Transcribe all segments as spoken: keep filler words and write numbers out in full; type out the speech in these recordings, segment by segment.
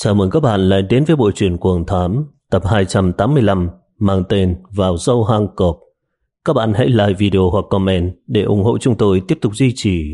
Chào mừng các bạn lại đến với bộ truyện Cuồng Thám tập hai trăm tám mươi lăm mang tên Vào Sâu Hang Cọp. Các bạn hãy like video hoặc comment để ủng hộ chúng tôi tiếp tục duy trì.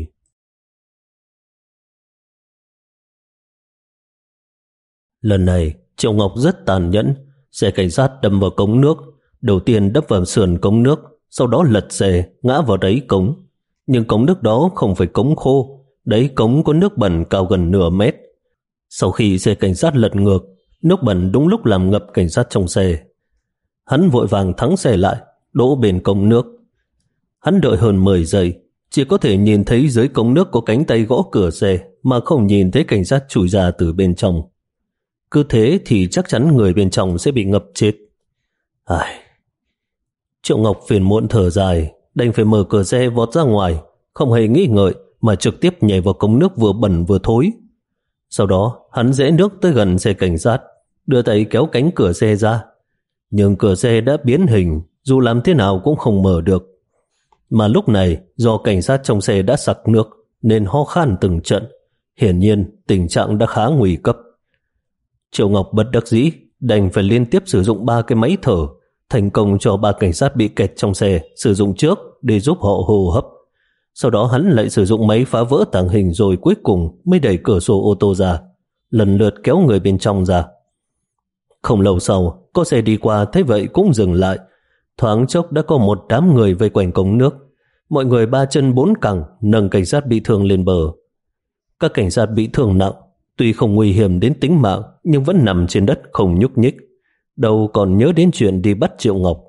Lần này, Triệu Ngọc rất tàn nhẫn, xe cảnh sát đâm vào cống nước, đầu tiên đâm vào sườn cống nước, sau đó lật xe ngã vào đáy cống. Nhưng cống nước đó không phải cống khô, đáy cống có nước bẩn cao gần nửa mét. Sau khi xe cảnh sát lật ngược, nước bẩn đúng lúc làm ngập cảnh sát trong xe. Hắn vội vàng thắng xe lại, đỗ bên cống nước. Hắn đợi hơn mười giây, chỉ có thể nhìn thấy dưới cống nước có cánh tay gõ cửa xe mà không nhìn thấy cảnh sát chui ra từ bên trong. Cứ thế thì chắc chắn người bên trong sẽ bị ngập chết. Ai... Triệu Ngọc phiền muộn thở dài, đành phải mở cửa xe vọt ra ngoài, không hề nghĩ ngợi mà trực tiếp nhảy vào cống nước vừa bẩn vừa thối. Sau đó hắn rẽ nước tới gần xe cảnh sát, đưa tay kéo cánh cửa xe ra. Nhưng cửa xe đã biến hình, dù làm thế nào cũng không mở được. Mà lúc này do cảnh sát trong xe đã sặc nước nên ho khan từng trận. Hiển nhiên tình trạng đã khá nguy cấp. Triệu Ngọc bất đắc dĩ đành phải liên tiếp sử dụng ba cái máy thở, thành công cho ba cảnh sát bị kẹt trong xe sử dụng trước để giúp họ hô hấp. Sau đó hắn lại sử dụng máy phá vỡ tàng hình, rồi cuối cùng mới đẩy cửa sổ ô tô ra, lần lượt kéo người bên trong ra. Không lâu sau, có xe đi qua thấy vậy cũng dừng lại. Thoáng chốc đã có một đám người vây quanh cống nước. Mọi người ba chân bốn cẳng nâng cảnh sát bị thương lên bờ. Các cảnh sát bị thương nặng, tuy không nguy hiểm đến tính mạng nhưng vẫn nằm trên đất không nhúc nhích, đâu còn nhớ đến chuyện đi bắt Triệu Ngọc.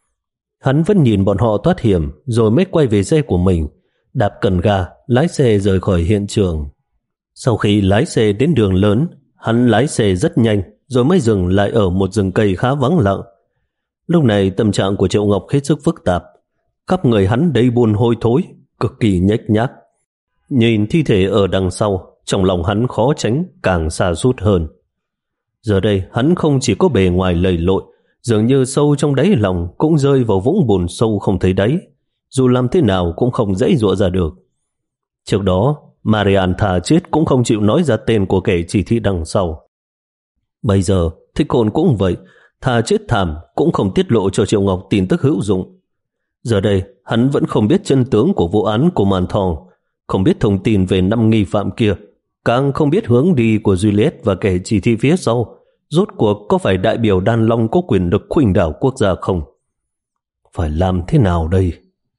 Hắn vẫn nhìn bọn họ thoát hiểm rồi mới quay về xe của mình, đạp cần ga, lái xe rời khỏi hiện trường. Sau khi lái xe đến đường lớn, hắn lái xe rất nhanh rồi mới dừng lại ở một rừng cây khá vắng lặng. Lúc này tâm trạng của Triệu Ngọc hết sức phức tạp. Khắp người hắn đầy buồn hôi thối, cực kỳ nhếch nhác. Nhìn thi thể ở đằng sau, trong lòng hắn khó tránh càng sa sút hơn. Giờ đây hắn không chỉ có bề ngoài lầy lội, dường như sâu trong đáy lòng cũng rơi vào vũng bùn sâu không thấy đáy, dù làm thế nào cũng không dãy dụa ra được. Trước đó, Marian thà chết cũng không chịu nói ra tên của kẻ chỉ thị đằng sau. Bây giờ, Thích Khôn cũng vậy, thà chết thảm cũng không tiết lộ cho Triệu Ngọc tin tức hữu dụng. Giờ đây, hắn vẫn không biết chân tướng của vụ án của Màn Thòng, không biết thông tin về năm nghi phạm kia, càng không biết hướng đi của Juliet và kẻ chỉ thị phía sau. Rốt cuộc có phải đại biểu Đan Long có quyền lực khuynh đảo quốc gia không? Phải làm thế nào đây?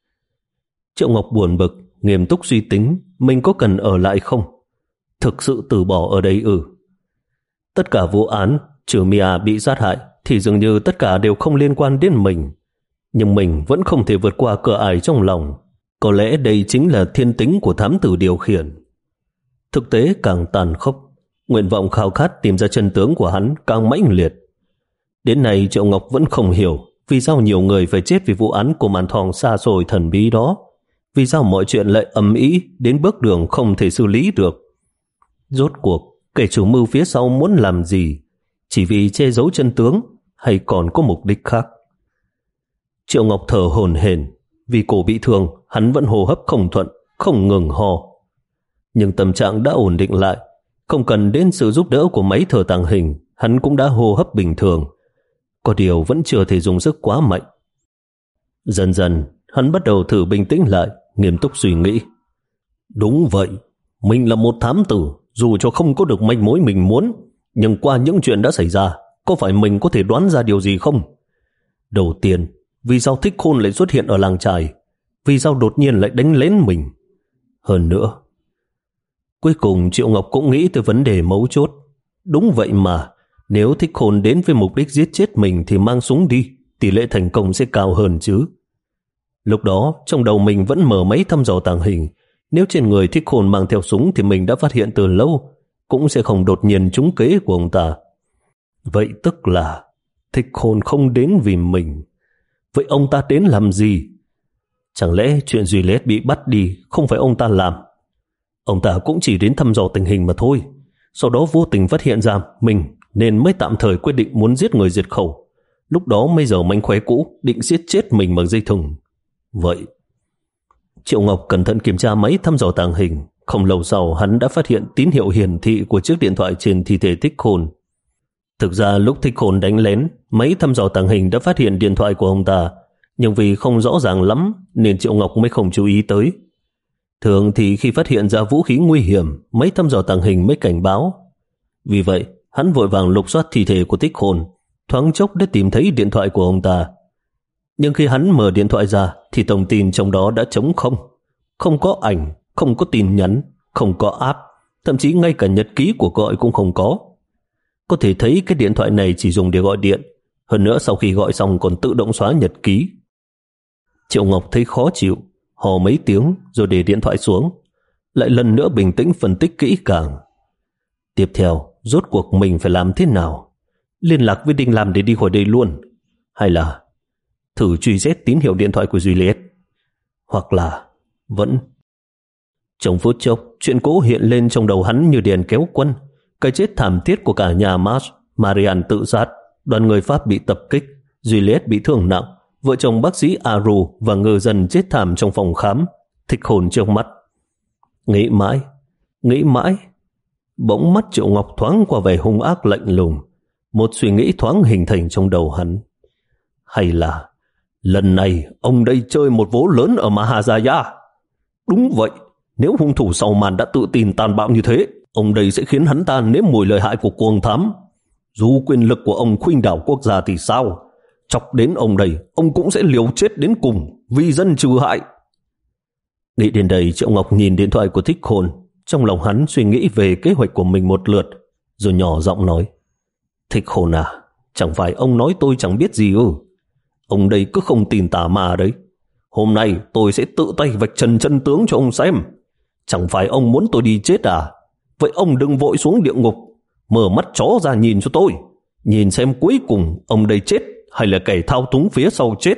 Triệu Ngọc buồn bực, nghiêm túc suy tính mình có cần ở lại không? Thực sự từ bỏ ở đây ư? Tất cả vụ án trừ Mia bị sát hại thì dường như tất cả đều không liên quan đến mình. Nhưng mình vẫn không thể vượt qua cửa ải trong lòng. Có lẽ đây chính là thiên tính của thám tử điều khiển. Thực tế càng tàn khốc, nguyện vọng khao khát tìm ra chân tướng của hắn càng mãnh liệt. Đến nay Triệu Ngọc vẫn không hiểu vì sao nhiều người phải chết vì vụ án của Màn Thòng xa xôi thần bí đó. Vì sao mọi chuyện lại ầm ĩ đến bước đường không thể xử lý được? Rốt cuộc kẻ chủ mưu phía sau muốn làm gì? Chỉ vì che giấu chân tướng hay còn có mục đích khác? Triệu Ngọc thở hổn hển, vì cổ bị thương hắn vẫn hô hấp không thuận, không ngừng ho. Nhưng tâm trạng đã ổn định lại, không cần đến sự giúp đỡ của máy thở tàng hình, hắn cũng đã hô hấp bình thường. Có điều vẫn chưa thể dùng sức quá mạnh. Dần dần hắn bắt đầu thử bình tĩnh lại, nghiêm túc suy nghĩ. Đúng vậy, mình là một thám tử, dù cho không có được manh mối mình muốn, nhưng qua những chuyện đã xảy ra, có phải mình có thể đoán ra điều gì không? Đầu tiên, vì sao Thích Khôn lại xuất hiện ở làng trài? Vì sao đột nhiên lại đánh lén mình? Hơn nữa, cuối cùng Triệu Ngọc cũng nghĩ tới vấn đề mấu chốt. Đúng vậy mà, nếu Thích Khôn đến với mục đích giết chết mình thì mang súng đi, tỷ lệ thành công sẽ cao hơn chứ. Lúc đó, trong đầu mình vẫn mở máy thăm dò tàng hình. Nếu trên người Thích Khôn mang theo súng thì mình đã phát hiện từ lâu, cũng sẽ không đột nhiên trúng kế của ông ta. Vậy tức là Thích Khôn không đến vì mình. Vậy ông ta đến làm gì? Chẳng lẽ chuyện Juliet bị bắt đi không phải ông ta làm? Ông ta cũng chỉ đến thăm dò tình hình mà thôi. Sau đó vô tình phát hiện ra mình nên mới tạm thời quyết định muốn giết người diệt khẩu. Lúc đó mới giờ mánh khóe cũ định giết chết mình bằng dây thừng. Vậy Triệu Ngọc cẩn thận kiểm tra máy thăm dò tàng hình, không lâu sau hắn đã phát hiện tín hiệu hiển thị của chiếc điện thoại trên thi thể Thích Khôn. Thực ra lúc Thích Khôn đánh lén, máy thăm dò tàng hình đã phát hiện điện thoại của ông ta, nhưng vì không rõ ràng lắm nên Triệu Ngọc mới không chú ý tới. Thường thì khi phát hiện ra vũ khí nguy hiểm, máy thăm dò tàng hình mới cảnh báo. Vì vậy, hắn vội vàng lục soát thi thể của Thích Khôn, thoáng chốc đã tìm thấy điện thoại của ông ta. Nhưng khi hắn mở điện thoại ra thì thông tin trong đó đã trống không. Không có ảnh, không có tin nhắn, không có app, thậm chí ngay cả nhật ký cuộc gọi cũng không có. Có thể thấy cái điện thoại này chỉ dùng để gọi điện, hơn nữa sau khi gọi xong còn tự động xóa nhật ký. Triệu Ngọc thấy khó chịu, hò mấy tiếng rồi để điện thoại xuống, lại lần nữa bình tĩnh phân tích kỹ càng. Tiếp theo, rốt cuộc mình phải làm thế nào? Liên lạc với Đinh Lam để đi khỏi đây luôn? Hay là thử truy xét tín hiệu điện thoại của Juliet? Hoặc là vẫn... Trong phút chốc, chuyện cũ hiện lên trong đầu hắn như đèn kéo quân. Cái chết thảm thiết của cả nhà Marsh, Marianne tự sát, đoàn người Pháp bị tập kích, Juliet bị thương nặng, vợ chồng bác sĩ Aru và ngư dân chết thảm trong phòng khám, Thích Khôn trước mắt. Nghĩ mãi, nghĩ mãi, bỗng mắt Triệu Ngọc thoáng qua vẻ hung ác lạnh lùng. Một suy nghĩ thoáng hình thành trong đầu hắn. Hay là lần này ông đây chơi một vố lớn ở Mahajaya? Đúng vậy, nếu hung thủ sau màn đã tự tin tàn bạo như thế, ông đây sẽ khiến hắn ta nếm mùi lợi hại của cuồng thám. Dù quyền lực của ông khuynh đảo quốc gia thì sao? Chọc đến ông đây, ông cũng sẽ liều chết đến cùng, vì dân trừ hại. Nghĩ đến đây, Triệu Ngọc nhìn điện thoại của Thích Khôn. Trong lòng hắn suy nghĩ về kế hoạch của mình một lượt, rồi nhỏ giọng nói: Thích Khôn à, chẳng phải ông nói tôi chẳng biết gì ư? Ông đây cứ không tin tà ma đấy. Hôm nay tôi sẽ tự tay vạch trần chân tướng cho ông xem. Chẳng phải ông muốn tôi đi chết à? Vậy ông đừng vội xuống địa ngục, mở mắt chó ra nhìn cho tôi, nhìn xem cuối cùng ông đây chết hay là kẻ thao túng phía sau chết.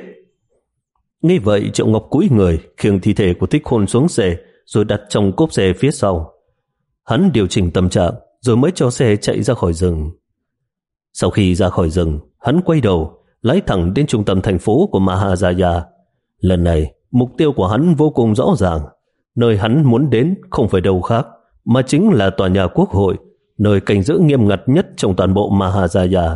Nghe vậy, Triệu Ngọc cúi người khiêng thi thể của Thích Khôn xuống xe, rồi đặt trong cốp xe phía sau. Hắn điều chỉnh tâm trạng rồi mới cho xe chạy ra khỏi rừng. Sau khi ra khỏi rừng, hắn quay đầu lái thẳng đến trung tâm thành phố của Mahajaya. Lần này, mục tiêu của hắn vô cùng rõ ràng. Nơi hắn muốn đến không phải đâu khác, mà chính là tòa nhà Quốc hội, nơi canh giữ nghiêm ngặt nhất trong toàn bộ Mahajaya.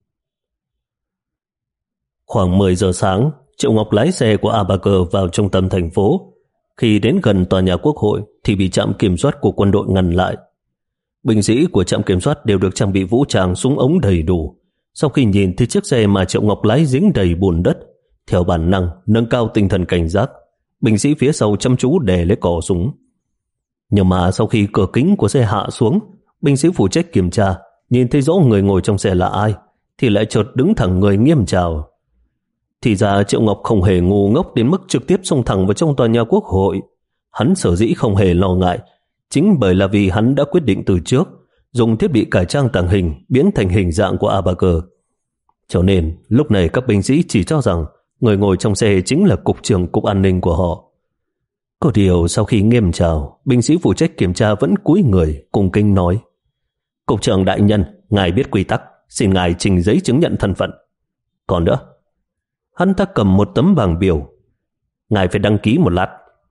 Khoảng mười giờ sáng, Triệu Ngọc lái xe của Abaker vào trung tâm thành phố. Khi đến gần tòa nhà Quốc hội thì bị trạm kiểm soát của quân đội ngăn lại. Binh sĩ của trạm kiểm soát đều được trang bị vũ trang, súng ống đầy đủ. Sau khi nhìn thấy chiếc xe mà Triệu Ngọc lái dính đầy bùn đất, theo bản năng nâng cao tinh thần cảnh giác, binh sĩ phía sau chăm chú đè lấy cò súng. Nhưng mà sau khi cửa kính của xe hạ xuống, binh sĩ phụ trách kiểm tra nhìn thấy rõ người ngồi trong xe là ai thì lại chợt đứng thẳng người nghiêm chào. Thì ra Triệu Ngọc không hề ngu ngốc đến mức trực tiếp xông thẳng vào trong tòa nhà Quốc hội. Hắn sở dĩ không hề lo ngại chính bởi là vì hắn đã quyết định từ trước dùng thiết bị cải trang tàng hình biến thành hình dạng của Abaker. Cho nên lúc này các binh sĩ chỉ cho rằng người ngồi trong xe chính là cục trưởng cục an ninh của họ. Có điều sau khi nghiêm chào, binh sĩ phụ trách kiểm tra vẫn cúi người cung kính nói: Cục trưởng đại nhân, ngài biết quy tắc, xin ngài trình giấy chứng nhận thân phận. Còn nữa, hắn ta cầm một tấm bảng biểu: ngài phải đăng ký một lát.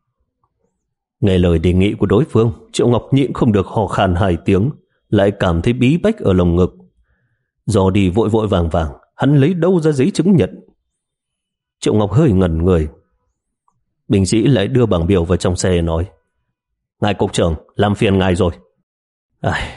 Nghe lời đề nghị của đối phương, Triệu Ngọc nhịn không được hò khan hai tiếng, lại cảm thấy bí bách ở lồng ngực. Do đi vội vội vàng vàng, hắn lấy đâu ra giấy chứng nhận? Triệu Ngọc hơi ngẩn người. Binh sĩ lại đưa bảng biểu vào trong xe nói: ngài cục trưởng, làm phiền ngài rồi. Ai...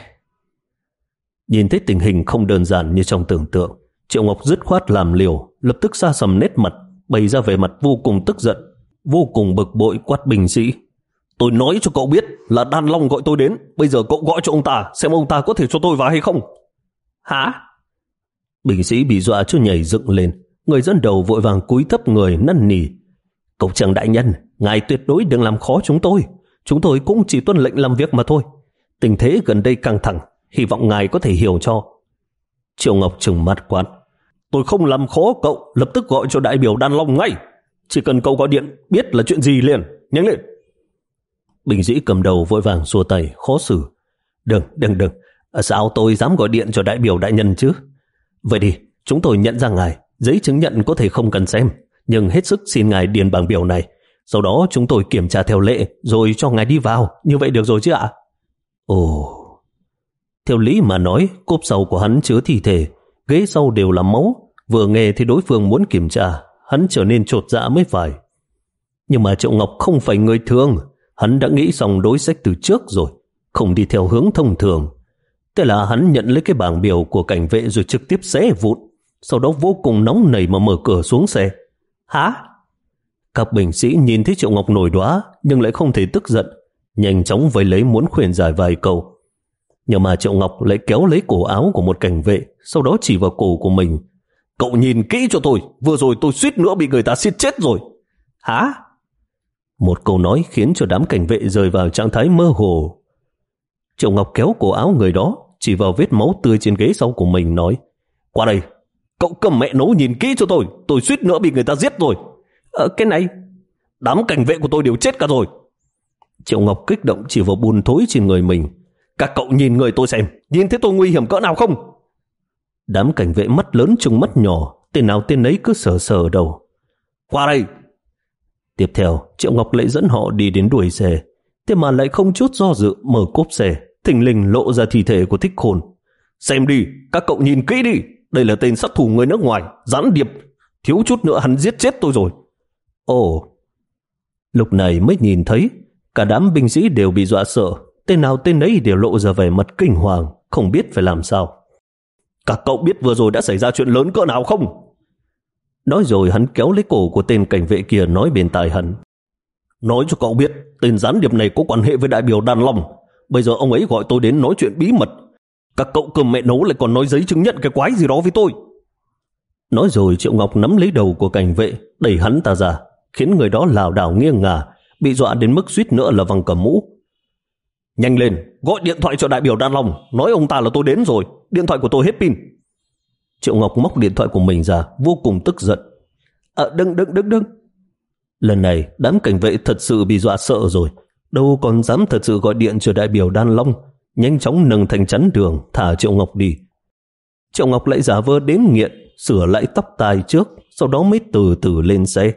Nhìn thấy tình hình không đơn giản như trong tưởng tượng, Triệu Ngọc dứt khoát làm liều, lập tức sa sầm nét mặt, bày ra vẻ mặt vô cùng tức giận, vô cùng bực bội quát binh sĩ: tôi nói cho cậu biết là Đan Long gọi tôi đến, bây giờ cậu gọi cho ông ta xem ông ta có thể cho tôi vào hay không. Hả? Binh sĩ bị dọa cho nhảy dựng lên, người dẫn đầu vội vàng cúi thấp người năn nỉ: cục trưởng đại nhân, ngài tuyệt đối đừng làm khó chúng tôi, chúng tôi cũng chỉ tuân lệnh làm việc mà thôi. Tình thế gần đây căng thẳng, hy vọng ngài có thể hiểu cho. Triệu Ngọc trừng mắt quát: tôi không làm khó cậu, lập tức gọi cho đại biểu Đan Long ngay. Chỉ cần cậu gọi điện biết là chuyện gì liền, nhanh lên. Binh sĩ cầm đầu vội vàng xua tay khó xử: Đừng, đừng, đừng, sao tôi dám gọi điện cho đại biểu đại nhân chứ? Vậy đi, chúng tôi nhận ra ngài, giấy chứng nhận có thể không cần xem, nhưng hết sức xin ngài điền bảng biểu này. Sau đó chúng tôi kiểm tra theo lệ rồi cho ngài đi vào. Như vậy được rồi chứ ạ? Ồ, theo lý mà nói, cốp sau của hắn chứa thi thể, ghế sau đều là máu. Vừa nghe thì đối phương muốn kiểm tra, hắn trở nên chột dạ mới phải. Nhưng mà Triệu Ngọc không phải người thường. Hắn đã nghĩ xong đối sách từ trước rồi, không đi theo hướng thông thường. Thế là hắn nhận lấy cái bảng biểu của cảnh vệ rồi trực tiếp xé vụn. Sau đó vô cùng nóng nảy mà mở cửa xuống xe. Hả? Các binh sĩ nhìn thấy Triệu Ngọc nổi đoá nhưng lại không thể tức giận, nhanh chóng vây lấy muốn khuyên giải vài câu. Nhưng mà Triệu Ngọc lại kéo lấy cổ áo của một cảnh vệ, sau đó chỉ vào cổ của mình. Cậu nhìn kỹ cho tôi, vừa rồi tôi suýt nữa bị người ta siết chết rồi. Hả? Một câu nói khiến cho đám cảnh vệ rơi vào trạng thái mơ hồ. Triệu Ngọc kéo cổ áo người đó, chỉ vào vết máu tươi trên ghế sau của mình nói: Qua đây, cậu cầm mẹ nấu nhìn kỹ cho tôi, tôi suýt nữa bị người ta giết rồi. Ờ, cái này, đám cảnh vệ của tôi đều chết cả rồi. Triệu Ngọc kích động chỉ vào bùn thối trên người mình. Các cậu nhìn người tôi xem, nhìn thấy tôi nguy hiểm cỡ nào không? Đám cảnh vệ mắt lớn trừng mắt nhỏ, tên nào tên ấy cứ sờ sờ đầu. Qua đây. Tiếp theo, Triệu Ngọc lại dẫn họ đi đến đuôi xe, thế mà lại không chút do dự mở cốp xe, thình lình lộ ra thi thể của Thích Khôn. Xem đi, các cậu nhìn kỹ đi, đây là tên sát thủ người nước ngoài, gián điệp, thiếu chút nữa hắn giết chết tôi rồi. Ồ, lúc này mới nhìn thấy, cả đám binh sĩ đều bị dọa sợ, tên nào tên ấy đều lộ ra vẻ mặt kinh hoàng, không biết phải làm sao. Các cậu biết vừa rồi đã xảy ra chuyện lớn cỡ nào không? Nói rồi hắn kéo lấy cổ của tên cảnh vệ kia nói bên tai hắn. Nói cho cậu biết, tên gián điệp này có quan hệ với đại biểu Đàn Long. Bây giờ ông ấy gọi tôi đến nói chuyện bí mật. Các cậu cầm mẹ nấu lại còn nói giấy chứng nhận cái quái gì đó với tôi. Nói rồi Triệu Ngọc nắm lấy đầu của cảnh vệ, đẩy hắn ta ra, khiến người đó lảo đảo nghiêng ngả, bị dọa đến mức suýt nữa là văng cả mũ. Nhanh lên, gọi điện thoại cho đại biểu Đan Long, nói ông ta là tôi đến rồi, điện thoại của tôi hết pin. Triệu Ngọc móc điện thoại của mình ra, vô cùng tức giận. À, đừng, đừng, đừng, đừng. Lần này, đám cảnh vệ thật sự bị dọa sợ rồi, đâu còn dám thật sự gọi điện cho đại biểu Đan Long, nhanh chóng nâng thành chắn đường, thả Triệu Ngọc đi. Triệu Ngọc lại giả vờ đến nghiện, sửa lại tóc tai trước, sau đó mới từ từ lên xe.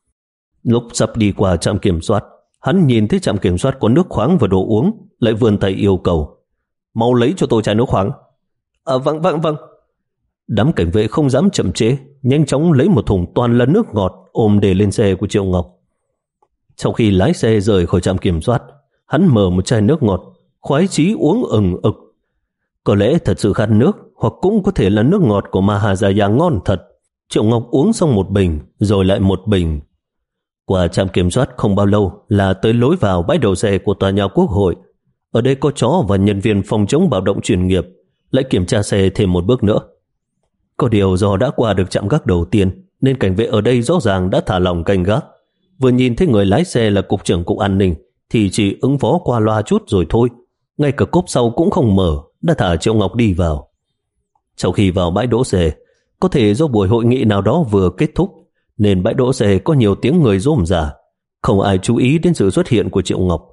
Lúc sắp đi qua trạm kiểm soát, hắn nhìn thấy trạm kiểm soát có nước khoáng và đồ uống, lại vươn tay yêu cầu. Mau lấy cho tôi chai nước khoáng. À, vâng, vâng, vâng. Đám cảnh vệ không dám chậm trễ, nhanh chóng lấy một thùng toàn là nước ngọt ôm để lên xe của Triệu Ngọc. Sau khi lái xe rời khỏi trạm kiểm soát, hắn mở một chai nước ngọt, khoái chí uống ừng ực. Có lẽ thật sự khát nước, hoặc cũng có thể là nước ngọt của Mahajaya ngon thật. Triệu Ngọc uống xong một bình, rồi lại một bình. Qua trạm kiểm soát không bao lâu là tới lối vào bãi đậu xe của tòa nhà Quốc hội. Ở đây có chó và nhân viên phòng chống bạo động chuyên nghiệp, lại kiểm tra xe thêm một bước nữa. Có điều do đã qua được trạm gác đầu tiên, nên cảnh vệ ở đây rõ ràng đã thả lỏng canh gác. Vừa nhìn thấy người lái xe là cục trưởng cục an ninh thì chỉ ứng phó qua loa chút rồi thôi. Ngay cả cốp sau cũng không mở, đã thả Triệu Ngọc đi vào. Sau khi vào bãi đỗ xe, có thể do buổi hội nghị nào đó vừa kết thúc, nên bãi đỗ xe có nhiều tiếng người rôm rả, không ai chú ý đến sự xuất hiện của Triệu Ngọc.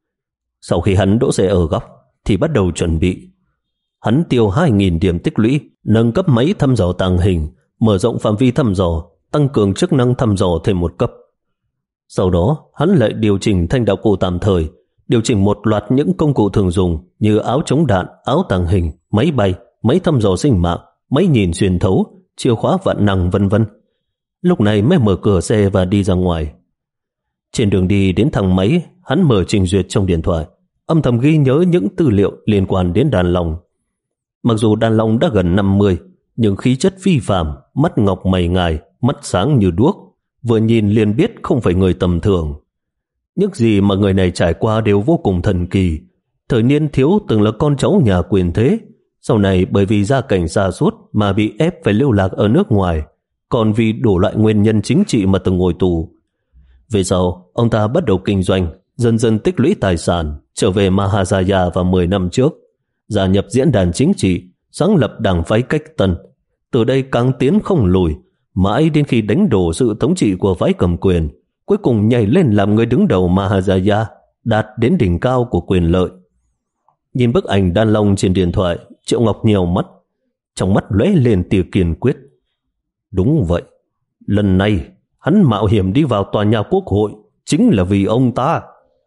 Sau khi hắn đỗ xe ở góc thì bắt đầu chuẩn bị. Hắn tiêu hai nghìn điểm tích lũy, nâng cấp máy thăm dò tàng hình, mở rộng phạm vi thăm dò, tăng cường chức năng thăm dò thêm một cấp. Sau đó, hắn lại điều chỉnh thanh đạo cụ tạm thời, điều chỉnh một loạt những công cụ thường dùng như áo chống đạn, áo tàng hình, máy bay, máy thăm dò sinh mạng, máy nhìn xuyên thấu, chìa khóa vạn năng vân vân. Lúc này mới mở cửa xe và đi ra ngoài. Trên đường đi đến thang máy, hắn mở trình duyệt trong điện thoại, âm thầm ghi nhớ những tư liệu liên quan đến Đàn Long. Mặc dù Đàn Long đã gần năm mươi, nhưng khí chất phi phàm, mắt ngọc mày ngài, mắt sáng như đuốc, vừa nhìn liền biết không phải người tầm thường. Những gì mà người này trải qua đều vô cùng thần kỳ. Thời niên thiếu từng là con cháu nhà quyền thế, sau này bởi vì gia cảnh sa sút mà bị ép phải lưu lạc ở nước ngoài, còn vì đủ loại nguyên nhân chính trị mà từng ngồi tù. Về sau, ông ta bắt đầu kinh doanh, dần dần tích lũy tài sản, trở về Mahajaya vào mười năm trước, gia nhập diễn đàn chính trị, sáng lập đảng phái Cách Tân. Từ đây càng tiến không lùi, mãi đến khi đánh đổ sự thống trị của phái cầm quyền, cuối cùng nhảy lên làm người đứng đầu Mahajaya, đạt đến đỉnh cao của quyền lợi. Nhìn bức ảnh Đan Long trên điện thoại, Triệu Ngọc nhèo mắt, trong mắt lóe lên tia kiên quyết. Đúng vậy, lần này hắn mạo hiểm đi vào tòa nhà Quốc hội chính là vì ông ta.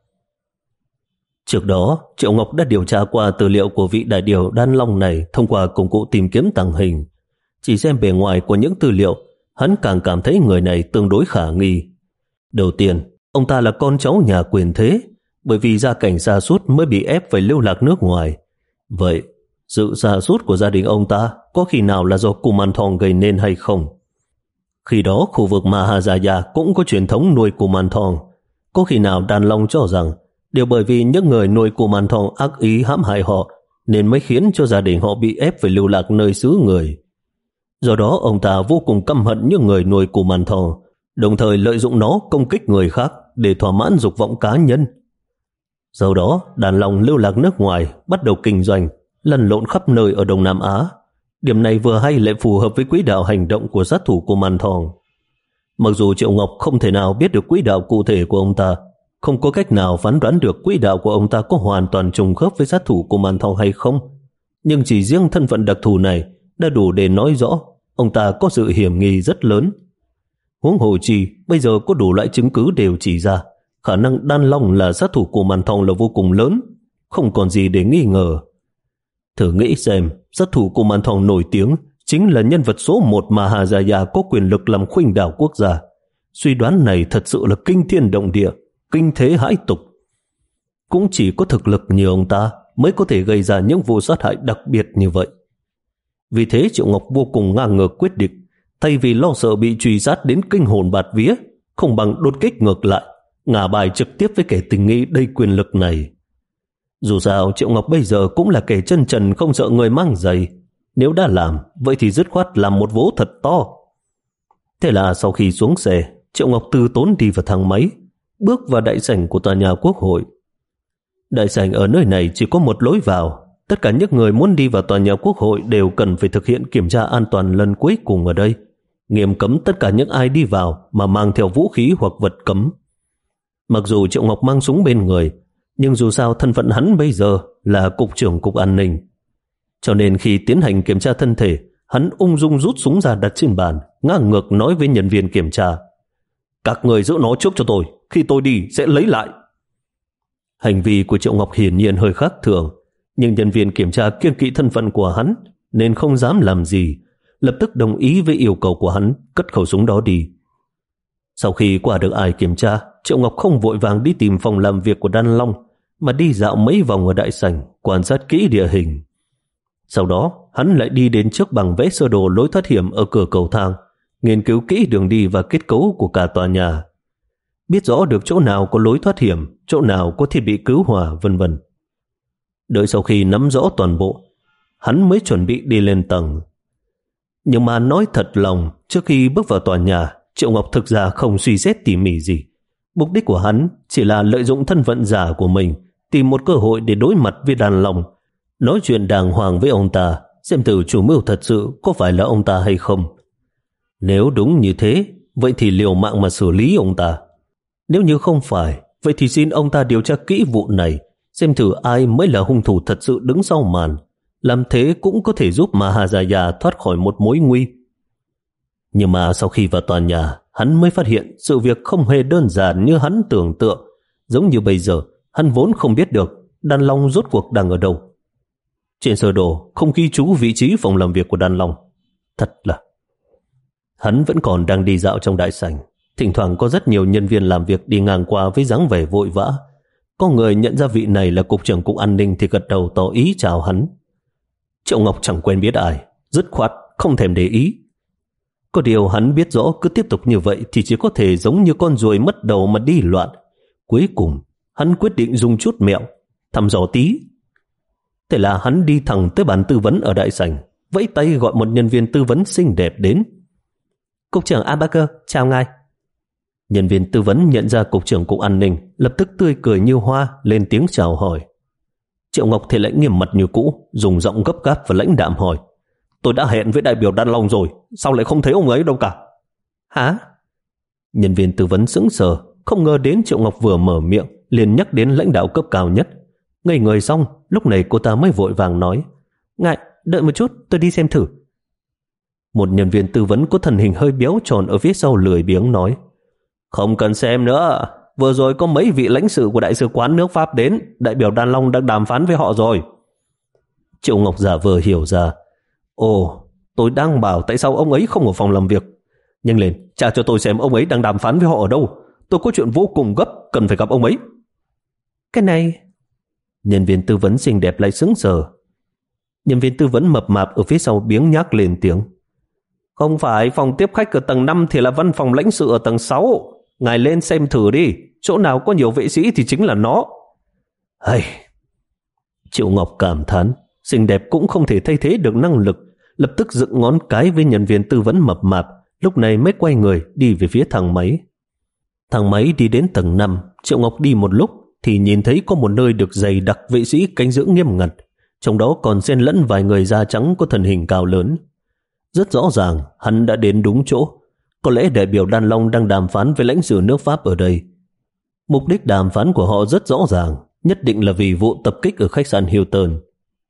Trước đó, Triệu Ngọc đã điều tra qua tư liệu của vị đại điều Đan Long này thông qua công cụ tìm kiếm tàng hình. Chỉ xem bề ngoài của những tư liệu, hắn càng cảm thấy người này tương đối khả nghi. Đầu tiên, ông ta là con cháu nhà quyền thế, bởi vì gia cảnh sa sút mới bị ép phải lưu lạc nước ngoài. Vậy, sự sa sút của gia đình ông ta có khi nào là do Kumanthong gây nên hay không? Khi đó, khu vực Mahajaya cũng có truyền thống nuôi Kumanthong. Có khi nào Đan Long cho rằng đều bởi vì những người nuôi Kumanthong ác ý hãm hại họ nên mới khiến cho gia đình họ bị ép phải lưu lạc nơi xứ người. Do đó ông ta vô cùng căm hận những người nuôi Kumanthong, đồng thời lợi dụng nó công kích người khác để thỏa mãn dục vọng cá nhân. Sau đó Đan Long lưu lạc nước ngoài, bắt đầu kinh doanh, lăn lộn khắp nơi ở Đông Nam Á. Điểm này vừa hay lại phù hợp với quỹ đạo hành động của sát thủ Kumanthong. Mặc dù Triệu Ngọc không thể nào biết được quỹ đạo cụ thể của ông ta, không có cách nào phán đoán được quỹ đạo của ông ta có hoàn toàn trùng khớp với sát thủ Kumanthong hay không, nhưng chỉ riêng thân phận đặc thù này đã đủ để nói rõ ông ta có sự hiểm nghi rất lớn. Huống hồ chi, bây giờ có đủ loại chứng cứ đều chỉ ra khả năng Đan Long là sát thủ Kumanthong là vô cùng lớn, không còn gì để nghi ngờ. Thử nghĩ xem, sát thủ Kumanthong nổi tiếng chính là nhân vật số một mà Mahajaya có quyền lực làm khuynh đảo quốc gia. Suy đoán này thật sự là kinh thiên động địa, kinh thế hãi tục. Cũng chỉ có thực lực như ông ta mới có thể gây ra những vụ sát hại đặc biệt như vậy. Vì thế Triệu Ngọc vô cùng ngang ngược quyết định, thay vì lo sợ bị truy sát đến kinh hồn bạt vía, không bằng đột kích ngược lại, ngả bài trực tiếp với kẻ tình nghi đầy quyền lực này. Dù sao Triệu Ngọc bây giờ cũng là kẻ chân trần không sợ người mang giày, nếu đã làm, vậy thì dứt khoát làm một vố thật to. Thế là sau khi xuống xe, Triệu Ngọc từ tốn đi vào thang máy, bước vào đại sảnh của tòa nhà Quốc hội. Đại sảnh ở nơi này chỉ có một lối vào. Tất cả những người muốn đi vào tòa nhà Quốc hội đều cần phải thực hiện kiểm tra an toàn lần cuối cùng ở đây, nghiêm cấm tất cả những ai đi vào mà mang theo vũ khí hoặc vật cấm. Mặc dù Triệu Ngọc mang súng bên người, nhưng dù sao thân phận hắn bây giờ là cục trưởng cục an ninh. Cho nên khi tiến hành kiểm tra thân thể, hắn ung dung rút súng ra đặt trên bàn, ngang ngược nói với nhân viên kiểm tra: "Các người giữ nó trước cho tôi, khi tôi đi sẽ lấy lại." Hành vi của Triệu Ngọc hiển nhiên hơi khác thường, nhưng nhân viên kiểm tra kiêng kỵ thân phận của hắn nên không dám làm gì, lập tức đồng ý với yêu cầu của hắn, cất khẩu súng đó đi. Sau khi qua được ai kiểm tra, Triệu Ngọc không vội vàng đi tìm phòng làm việc của Đan Long, mà đi dạo mấy vòng ở đại sảnh, quan sát kỹ địa hình. Sau đó, hắn lại đi đến trước bảng vẽ sơ đồ lối thoát hiểm ở cửa cầu thang, nghiên cứu kỹ đường đi và kết cấu của cả tòa nhà, biết rõ được chỗ nào có lối thoát hiểm, chỗ nào có thiết bị cứu hỏa, vân vân. Đợi sau khi nắm rõ toàn bộ, hắn mới chuẩn bị đi lên tầng. Nhưng mà nói thật lòng, trước khi bước vào tòa nhà, Triệu Ngọc thực ra không suy xét tỉ mỉ gì. Mục đích của hắn chỉ là lợi dụng thân phận giả của mình, tìm một cơ hội để đối mặt với Đan Long, nói chuyện đàng hoàng với ông ta, xem thử chủ mưu thật sự có phải là ông ta hay không. Nếu đúng như thế, vậy thì liều mạng mà xử lý ông ta. Nếu như không phải, vậy thì xin ông ta điều tra kỹ vụ này, xem thử ai mới là hung thủ thật sự đứng sau màn. Làm thế cũng có thể giúp Mahajaya thoát khỏi một mối nguy. Nhưng mà sau khi vào tòa nhà, hắn mới phát hiện sự việc không hề đơn giản như hắn tưởng tượng. Giống như bây giờ, hắn vốn không biết được Đan Long rốt cuộc đang ở đâu. Trên sơ đồ không ghi chú vị trí phòng làm việc của Đan Long. Thật là... Hắn vẫn còn đang đi dạo trong đại sảnh. Thỉnh thoảng có rất nhiều nhân viên làm việc đi ngang qua với dáng vẻ vội vã. Có người nhận ra vị này là cục trưởng cục an ninh thì gật đầu tỏ ý chào hắn. Triệu Ngọc chẳng quen biết ai, dứt khoát không thèm để ý. Có điều hắn biết rõ cứ tiếp tục như vậy thì chỉ có thể giống như con ruồi mất đầu mà đi loạn. Cuối cùng hắn quyết định dùng chút mẹo, thăm dò tí. Thế là hắn đi thẳng tới bàn tư vấn ở đại sảnh, vẫy tay gọi một nhân viên tư vấn xinh đẹp đến. "Cục trưởng Abaker, chào ngài." Nhân viên tư vấn nhận ra cục trưởng cục an ninh, lập tức tươi cười như hoa, lên tiếng chào hỏi. Triệu Ngọc thì lại nghiêm mặt như cũ, dùng giọng gấp gáp và lãnh đạm hỏi: "Tôi đã hẹn với đại biểu Đan Long rồi, sao lại không thấy ông ấy đâu cả?" "Hả?" Nhân viên tư vấn sững sờ, không ngờ đến Triệu Ngọc vừa mở miệng liền nhắc đến lãnh đạo cấp cao nhất. Ngây người xong, lúc này cô ta mới vội vàng nói: "Ngài, đợi một chút, tôi đi xem thử." Một nhân viên tư vấn có thân hình hơi béo tròn ở phía sau lười biếng nói: "Không cần xem nữa, Vừa rồi có mấy vị lãnh sự của đại sứ quán nước Pháp đến, đại biểu Đàn Long đang đàm phán với họ rồi. Triệu Ngọc giả vờ hiểu ra. Ồ, tôi đang bảo tại sao ông ấy không ở phòng làm việc. Nhanh lên, trả cho tôi xem ông ấy đang đàm phán với họ ở đâu. Tôi có chuyện vô cùng gấp, cần phải gặp ông ấy. Cái này... Nhân viên tư vấn xinh đẹp lại sững sờ. Nhân viên tư vấn mập mạp ở phía sau biếng nhác lên tiếng. Không phải, phòng tiếp khách ở tầng năm thì là văn phòng lãnh sự ở tầng sáu. Ngài lên xem thử đi, chỗ nào có nhiều vệ sĩ thì chính là nó. Hay... Triệu Ngọc cảm thán, xinh đẹp cũng không thể thay thế được năng lực, lập tức dựng ngón cái với nhân viên tư vấn mập mạp, lúc này mới quay người đi về phía thang máy. Thang máy đi đến tầng năm, Triệu Ngọc đi một lúc thì nhìn thấy có một nơi được dày đặc vệ sĩ canh giữ nghiêm ngặt, trong đó còn xen lẫn vài người da trắng có thân hình cao lớn. Rất rõ ràng hắn đã đến đúng chỗ. Có lẽ đại biểu Đan Long đang đàm phán với lãnh sự nước Pháp ở đây. Mục đích đàm phán của họ rất rõ ràng, nhất định là vì vụ tập kích ở khách sạn Hilton.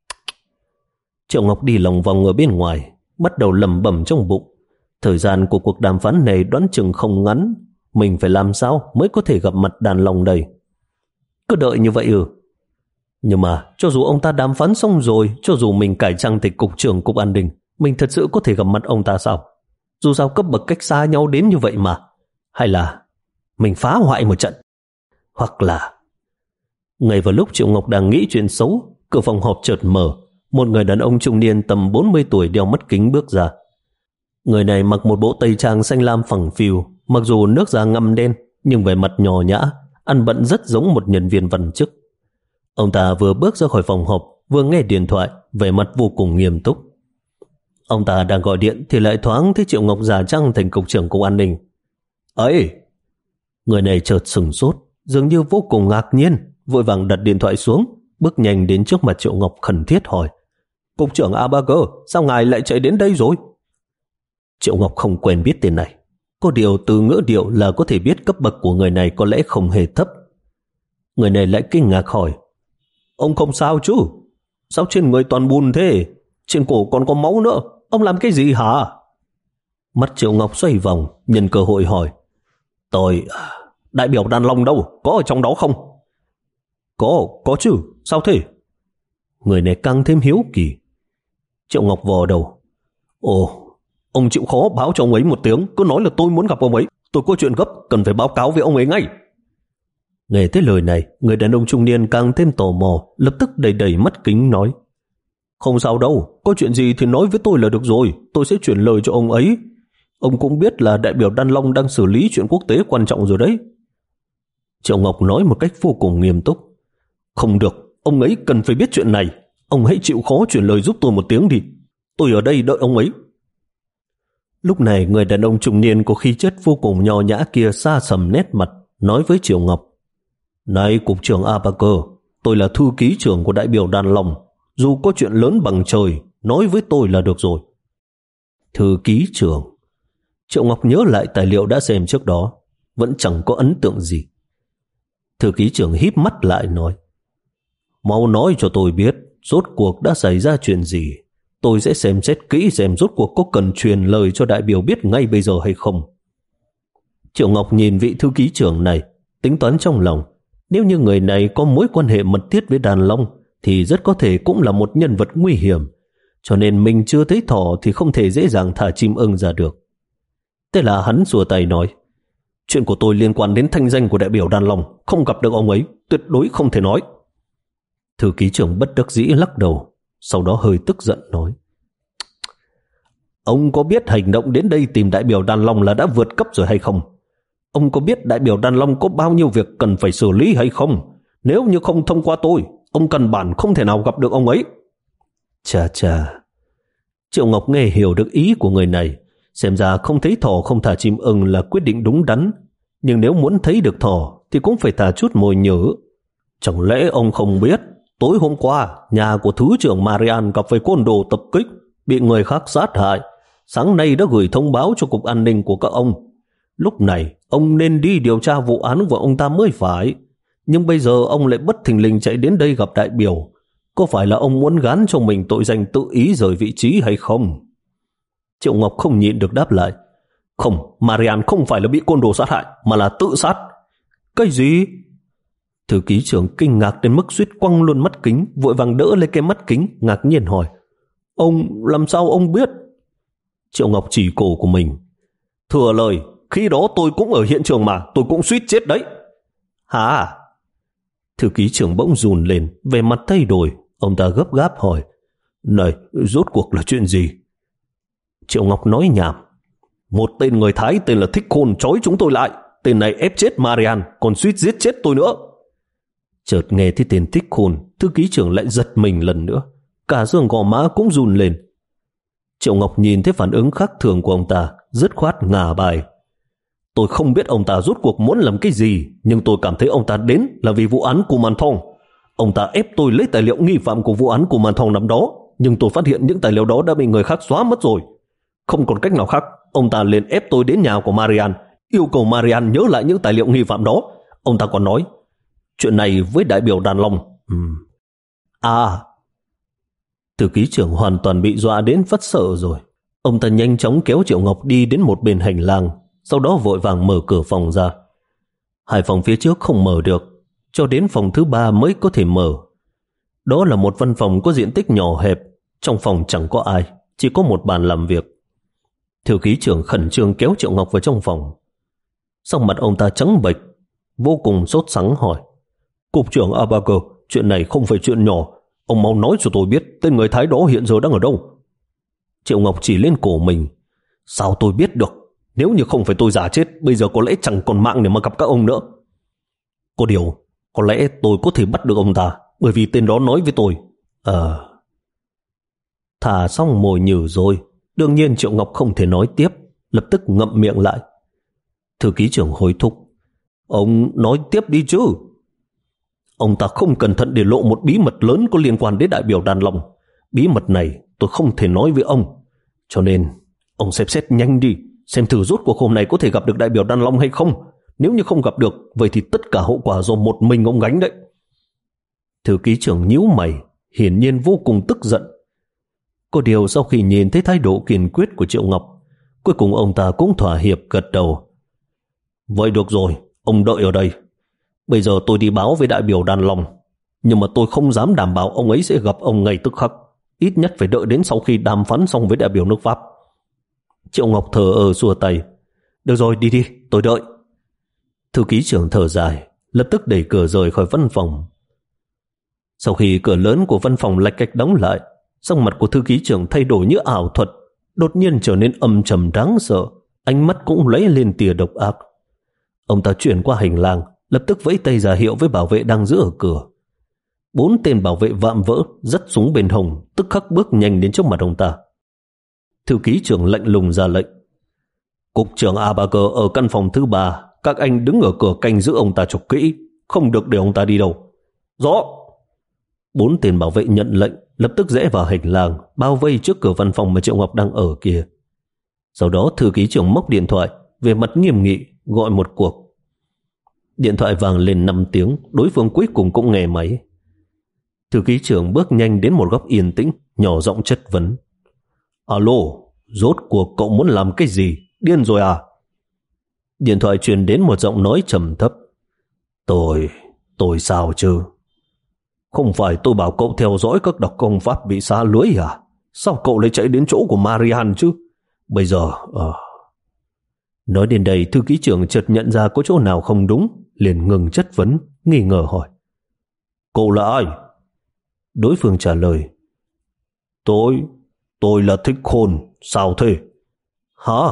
Triệu Ngọc đi lòng vòng ở bên ngoài, bắt đầu lẩm bẩm trong bụng. Thời gian của cuộc đàm phán này đoán chừng không ngắn, mình phải làm sao mới có thể gặp mặt Đàn Long đây? Cứ đợi như vậy ừ. Nhưng mà cho dù ông ta đàm phán xong rồi, cho dù mình cải trang thành cục trưởng cục an ninh, mình thật sự có thể gặp mặt ông ta sao? Dù sao cấp bậc cách xa nhau đến như vậy mà. Hay là mình phá hoại một trận? Hoặc là... Ngay vào lúc Triệu Ngọc đang nghĩ chuyện xấu, cửa phòng họp chợt mở. Một người đàn ông trung niên tầm bốn mươi tuổi đeo mắt kính bước ra. Người này mặc một bộ tây trang xanh lam phẳng phìu, mặc dù nước da ngăm đen nhưng về mặt nhỏ nhã, ăn bận rất giống một nhân viên văn chức. Ông ta vừa bước ra khỏi phòng họp, vừa nghe điện thoại, vẻ mặt vô cùng nghiêm túc. Ông ta đang gọi điện thì lại thoáng thấy Triệu Ngọc giả trang thành cục trưởng cục an ninh. Ấy! Người này chợt sửng sốt, dường như vô cùng ngạc nhiên, vội vàng đặt điện thoại xuống, bước nhanh đến trước mặt Triệu Ngọc khẩn thiết hỏi. Cục trưởng A Ba Cơ, sao ngài lại chạy đến đây rồi? Triệu Ngọc không quen biết tên này. Có điều từ ngữ điệu là có thể biết cấp bậc của người này có lẽ không hề thấp. Người này lại kinh ngạc hỏi. Ông không sao chứ? Sao trên người toàn bùn thế? Trên cổ còn có máu nữa. Ông làm cái gì hả? Mắt Triệu Ngọc xoay vòng, nhân cơ hội hỏi. Tôi... Đại biểu Đàn Long đâu? Có ở trong đó không? Có, có chứ. Sao thế? Người này càng thêm hiếu kỳ. Triệu Ngọc vò đầu. Ồ, ông chịu khó báo cho ông ấy một tiếng, cứ nói là tôi muốn gặp ông ấy. Tôi có chuyện gấp, cần phải báo cáo với ông ấy ngay. Nghe tới lời này, người đàn ông trung niên càng thêm tò mò, lập tức đầy đầy mắt kính nói. Không sao đâu, có chuyện gì thì nói với tôi là được rồi, tôi sẽ chuyển lời cho ông ấy. Ông cũng biết là đại biểu Đan Long đang xử lý chuyện quốc tế quan trọng rồi đấy. Triệu Ngọc nói một cách vô cùng nghiêm túc. Không được, ông ấy cần phải biết chuyện này. Ông hãy chịu khó chuyển lời giúp tôi một tiếng đi. Tôi ở đây đợi ông ấy. Lúc này người đàn ông trung niên có khí chất vô cùng nho nhã kia xa sầm nét mặt, nói với Triệu Ngọc. Này cục trưởng A Ba Cơ, tôi là thư ký trưởng của đại biểu Đàn Long. Dù có chuyện lớn bằng trời, nói với tôi là được rồi. Thư ký trưởng. Triệu Ngọc nhớ lại tài liệu đã xem trước đó, vẫn chẳng có ấn tượng gì. Thư ký trưởng híp mắt lại nói. Mau nói cho tôi biết, rốt cuộc đã xảy ra chuyện gì. Tôi sẽ xem xét kỹ xem rốt cuộc có cần truyền lời cho đại biểu biết ngay bây giờ hay không. Triệu Ngọc nhìn vị thư ký trưởng này, tính toán trong lòng. Nếu như người này có mối quan hệ mật thiết với Đàn Long, thì rất có thể cũng là một nhân vật nguy hiểm. Cho nên mình chưa thấy thỏ thì không thể dễ dàng thả chim ưng ra được. Thế là hắn xua tay nói. Chuyện của tôi liên quan đến thanh danh của đại biểu Đàn Long, không gặp được ông ấy, tuyệt đối không thể nói. Thư ký trưởng bất đắc dĩ lắc đầu, sau đó hơi tức giận nói. Ông có biết hành động đến đây tìm đại biểu Đàn Long là đã vượt cấp rồi hay không? Ông có biết đại biểu Đàn Long có bao nhiêu việc cần phải xử lý hay không? Nếu như không thông qua tôi, ông căn bản không thể nào gặp được ông ấy. Chà chà. Triệu Ngọc nghe hiểu được ý của người này. Xem ra không thấy thỏ không thả chim ưng là quyết định đúng đắn. Nhưng nếu muốn thấy được thỏ thì cũng phải thả chút mồi nhử. Chẳng lẽ ông không biết tối hôm qua nhà của Thứ trưởng Marian gặp phải côn đồ tập kích, bị người khác sát hại. Sáng nay đã gửi thông báo cho cục an ninh của các ông. Lúc này ông nên đi điều tra vụ án của ông ta mới phải. Nhưng bây giờ ông lại bất thình lình chạy đến đây gặp đại biểu. Có phải là ông muốn gán cho mình tội danh tự ý rời vị trí hay không? Triệu Ngọc không nhịn được đáp lại. Không, Marian không phải là bị côn đồ sát hại, mà là tự sát. Cái gì? Thư ký trưởng kinh ngạc đến mức suýt quăng luôn mắt kính, vội vàng đỡ lấy cái mắt kính, ngạc nhiên hỏi. Ông, làm sao ông biết? Triệu Ngọc chỉ cổ của mình. Thừa lời, khi đó tôi cũng ở hiện trường mà, tôi cũng suýt chết đấy. Hả? Thư ký trưởng bỗng run lên, về mặt thay đổi, ông ta gấp gáp hỏi. Này, rốt cuộc là chuyện gì? Triệu Ngọc nói nhảm. Một tên người Thái tên là Thích Khôn trói chúng tôi lại. Tên này ép chết Marian, còn suýt giết chết tôi nữa. Chợt nghe thấy tên Thích Khôn, thư ký trưởng lại giật mình lần nữa. Cả xương gò má cũng run lên. Triệu Ngọc nhìn thấy phản ứng khác thường của ông ta, dứt khoát ngả bài. Tôi không biết ông ta rốt cuộc muốn làm cái gì, nhưng tôi cảm thấy ông ta đến là vì vụ án Kuman Thong. Ông ta ép tôi lấy tài liệu nghi phạm của vụ án Kuman Thong năm đó, nhưng tôi phát hiện những tài liệu đó đã bị người khác xóa mất rồi. Không còn cách nào khác, ông ta liền ép tôi đến nhà của Marian, yêu cầu Marian nhớ lại những tài liệu nghi phạm đó. Ông ta còn nói chuyện này với đại biểu Đàn Long. Uhm. À, thư ký trưởng hoàn toàn bị dọa đến phát sợ rồi. Ông ta nhanh chóng kéo Triệu Ngọc đi đến một bên hành lang, sau đó vội vàng mở cửa phòng ra. Hai phòng phía trước không mở được, cho đến phòng thứ ba mới có thể mở. Đó là một văn phòng có diện tích nhỏ hẹp, trong phòng chẳng có ai, chỉ có một bàn làm việc. Thư ký trưởng khẩn trương kéo Triệu Ngọc vào trong phòng. Sắc mặt ông ta trắng bệch, vô cùng sốt sắng hỏi. Cục trưởng Abaker, chuyện này không phải chuyện nhỏ. Ông mau nói cho tôi biết tên người Thái đó hiện giờ đang ở đâu. Triệu Ngọc chỉ lên cổ mình. Sao tôi biết được? Nếu như không phải tôi giả chết, bây giờ có lẽ chẳng còn mạng để mà gặp các ông nữa. Có điều, có lẽ tôi có thể bắt được ông ta, bởi vì tên đó nói với tôi. Ờ... Thả xong mồi nhử rồi. Đương nhiên Triệu Ngọc không thể nói tiếp, lập tức ngậm miệng lại. Thư ký trưởng hối thúc. Ông nói tiếp đi chứ. Ông ta không cẩn thận để lộ một bí mật lớn có liên quan đến đại biểu Đàn Long. Bí mật này tôi không thể nói với ông. Cho nên ông xem xét nhanh đi, xem thử rốt cuộc hôm nay có thể gặp được đại biểu Đàn Long hay không. Nếu như không gặp được, vậy thì tất cả hậu quả do một mình ông gánh đấy. Thư ký trưởng nhíu mày, hiển nhiên vô cùng tức giận. Có điều sau khi nhìn thấy thái độ kiên quyết của Triệu Ngọc, cuối cùng ông ta cũng thỏa hiệp gật đầu. Vậy được rồi, ông đợi ở đây. Bây giờ tôi đi báo với đại biểu Đàn Long, nhưng mà tôi không dám đảm bảo ông ấy sẽ gặp ông ngay tức khắc. Ít nhất phải đợi đến sau khi đàm phán xong với đại biểu nước Pháp. Triệu Ngọc thờ ơ xua tay. Được rồi, đi đi, tôi đợi. Thư ký trưởng thở dài, lập tức đẩy cửa rời khỏi văn phòng. Sau khi cửa lớn của văn phòng lạch cạch đóng lại, sắc mặt của thư ký trưởng thay đổi như ảo thuật, đột nhiên trở nên âm trầm đáng sợ, ánh mắt cũng lấy lên tia độc ác. Ông ta chuyển qua hành lang, lập tức vẫy tay ra hiệu với bảo vệ đang giữ ở cửa. Bốn tên bảo vệ vạm vỡ dắt súng bên hông, tức khắc bước nhanh đến trước mặt ông ta. Thư ký trưởng lạnh lùng ra lệnh. Cục trưởng Abaker ở căn phòng thứ ba, các anh đứng ở cửa canh giữ ông ta cho kỹ, không được để ông ta đi đâu. Rõ. Bốn tên bảo vệ nhận lệnh, lập tức rẽ vào hành lang, bao vây trước cửa văn phòng mà Triệu Ngọc đang ở kia. Sau đó thư ký trưởng móc điện thoại, về mặt nghiêm nghị gọi một cuộc. Điện thoại vang lên năm tiếng, đối phương cuối cùng cũng nghe máy. Thư ký trưởng bước nhanh đến một góc yên tĩnh, nhỏ giọng chất vấn. Alo, rốt cuộc cậu muốn làm cái gì? Điên rồi à? Điện thoại truyền đến một giọng nói trầm thấp. Tôi, tôi sao chứ? Không phải tôi bảo cậu theo dõi các đặc công Pháp bị xá lưới à? Sao cậu lại chạy đến chỗ của Marian chứ? Bây giờ... Uh... Nói đến đây, thư ký trưởng chợt nhận ra có chỗ nào không đúng, liền ngừng chất vấn, nghi ngờ hỏi. Cậu là ai? Đối phương trả lời. Tôi, tôi là Thích Khôn, sao thế? Hả?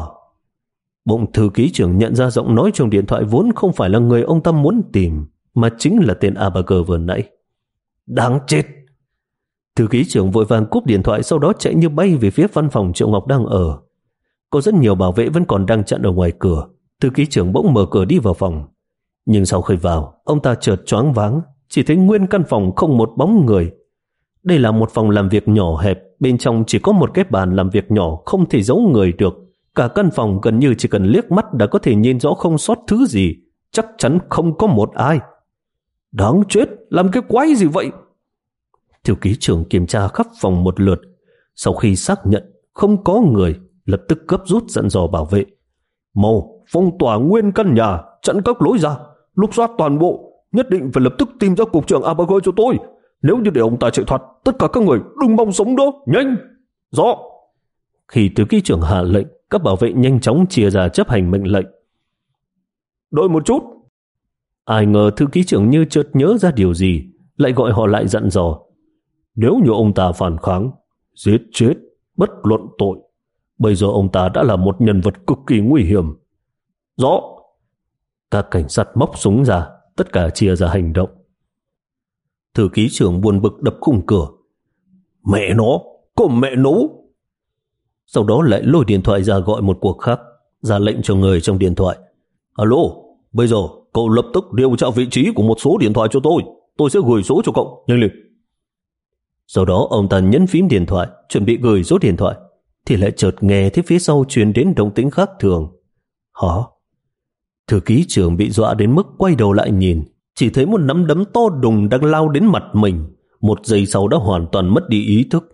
Bỗng thư ký trưởng nhận ra giọng nói trong điện thoại vốn không phải là người ông ta muốn tìm, mà chính là tên Abaker vừa nãy. Đáng chết! Thư ký trưởng vội vàng cúp điện thoại, sau đó chạy như bay về phía văn phòng Triệu Ngọc đang ở. Có rất nhiều bảo vệ vẫn còn đang chặn ở ngoài cửa. Thư ký trưởng bỗng mở cửa đi vào phòng. Nhưng sau khi vào, ông ta chợt choáng váng, chỉ thấy nguyên căn phòng không một bóng người. Đây là một phòng làm việc nhỏ hẹp, bên trong chỉ có một cái bàn làm việc nhỏ không thể giấu người được. Cả căn phòng gần như chỉ cần liếc mắt đã có thể nhìn rõ không sót thứ gì, chắc chắn không có một ai. Đáng chết, làm cái quái gì vậy? Thư ký trưởng kiểm tra khắp phòng một lượt, sau khi xác nhận không có người, lập tức gấp rút dặn dò bảo vệ. Mau phong tỏa nguyên căn nhà, chặn các lối ra, lục soát toàn bộ, nhất định phải lập tức tìm ra cục trưởng Abagoy cho tôi. Nếu như để ông ta chạy thoát, tất cả các người đừng mong sống nữa. Nhanh! Rõ! Khi thư ký trưởng hạ lệnh, các bảo vệ nhanh chóng chia ra chấp hành mệnh lệnh. Đợi một chút! Ai ngờ thư ký trưởng như chợt nhớ ra điều gì, lại gọi họ lại dặn dò. Nếu như ông ta phản kháng, giết chết, bất luận tội. Bây giờ ông ta đã là một nhân vật cực kỳ nguy hiểm. Rõ! Các cảnh sát móc súng ra, tất cả chia ra hành động. Thư ký trưởng buồn bực đập khung cửa. Mẹ nó, có mẹ nấu! Sau đó lại lôi điện thoại ra gọi một cuộc khác, ra lệnh cho người trong điện thoại. Alo, bây giờ cậu lập tức điều tra vị trí của một số điện thoại cho tôi. Tôi sẽ gửi số cho cậu, nhanh lên. Sau đó ông ta nhấn phím điện thoại, chuẩn bị gửi số điện thoại, thì lại chợt nghe thấy phía sau truyền đến động tĩnh khác thường. Hả? Thư ký trưởng bị dọa đến mức quay đầu lại nhìn, chỉ thấy một nắm đấm to đùng đang lao đến mặt mình. Một giây sau đã hoàn toàn mất đi ý thức.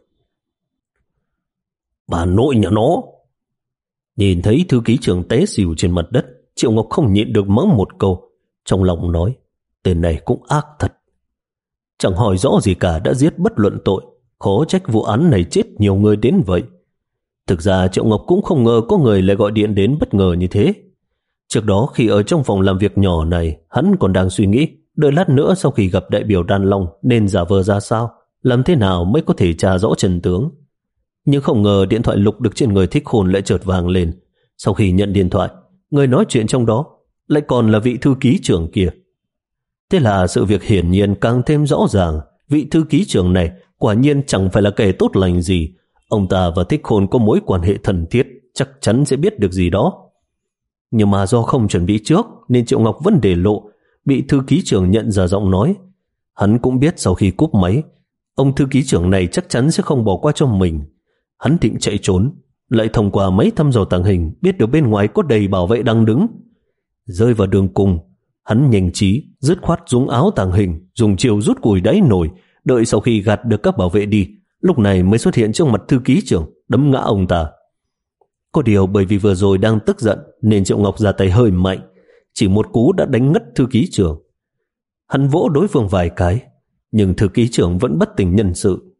Bà nội nhà nó! Nhìn thấy thư ký trưởng té xỉu trên mặt đất, Triệu Ngọc không nhịn được mắng một câu, trong lòng nói, tên này cũng ác thật. Chẳng hỏi rõ gì cả đã giết bất luận tội, khó trách vụ án này chết nhiều người đến vậy. Thực ra Triệu Ngọc cũng không ngờ có người lại gọi điện đến bất ngờ như thế. Trước đó khi ở trong phòng làm việc nhỏ này, hắn còn đang suy nghĩ đợi lát nữa sau khi gặp đại biểu Đan Long nên giả vờ ra sao, làm thế nào mới có thể tra rõ chân tướng. Nhưng không ngờ điện thoại lục được trên người Thích Khôn lại chợt vang lên. Sau khi nhận điện thoại, người nói chuyện trong đó lại còn là vị thư ký trưởng kia. Thế là sự việc hiển nhiên càng thêm rõ ràng. Vị thư ký trưởng này quả nhiên chẳng phải là kẻ tốt lành gì. Ông ta và Thích Khôn có mối quan hệ thân thiết, chắc chắn sẽ biết được gì đó. Nhưng mà do không chuẩn bị trước nên Triệu Ngọc vẫn để lộ, bị thư ký trưởng nhận ra giọng nói. Hắn cũng biết sau khi cúp máy, ông thư ký trưởng này chắc chắn sẽ không bỏ qua cho mình. Hắn định chạy trốn, lại thông qua mấy thăm dò tàng hình biết được bên ngoài có đầy bảo vệ đang đứng. Rơi vào đường cùng, hắn nhanh trí dứt khoát rúng áo tàng hình, dùng chiều rút củi đáy nồi, đợi sau khi gạt được các bảo vệ đi, lúc này mới xuất hiện trước mặt thư ký trưởng, đấm ngã ông ta. Có điều bởi vì vừa rồi đang tức giận nên Triệu Ngọc ra tay hơi mạnh, chỉ một cú đã đánh ngất thư ký trưởng. Hắn vỗ đối phương vài cái, nhưng thư ký trưởng vẫn bất tỉnh nhân sự.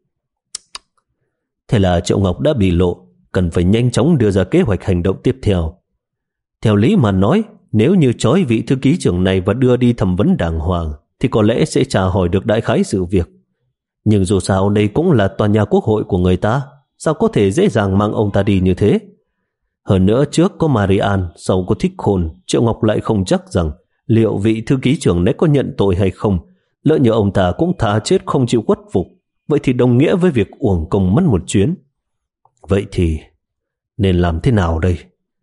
Thế là Triệu Ngọc đã bị lộ, cần phải nhanh chóng đưa ra kế hoạch hành động tiếp theo. Theo lý mà nói, nếu như trói vị thư ký trưởng này và đưa đi thẩm vấn đàng hoàng, thì có lẽ sẽ trả hỏi được đại khái sự việc. Nhưng dù sao đây cũng là tòa nhà quốc hội của người ta, sao có thể dễ dàng mang ông ta đi như thế? Hơn nữa trước có Marian, sau có Thích Khôn, Triệu Ngọc lại không chắc rằng liệu vị thư ký trưởng này có nhận tội hay không. Lỡ như ông ta cũng thà chết không chịu khuất phục, vậy thì đồng nghĩa với việc uổng công mất một chuyến. Vậy thì nên làm thế nào đây?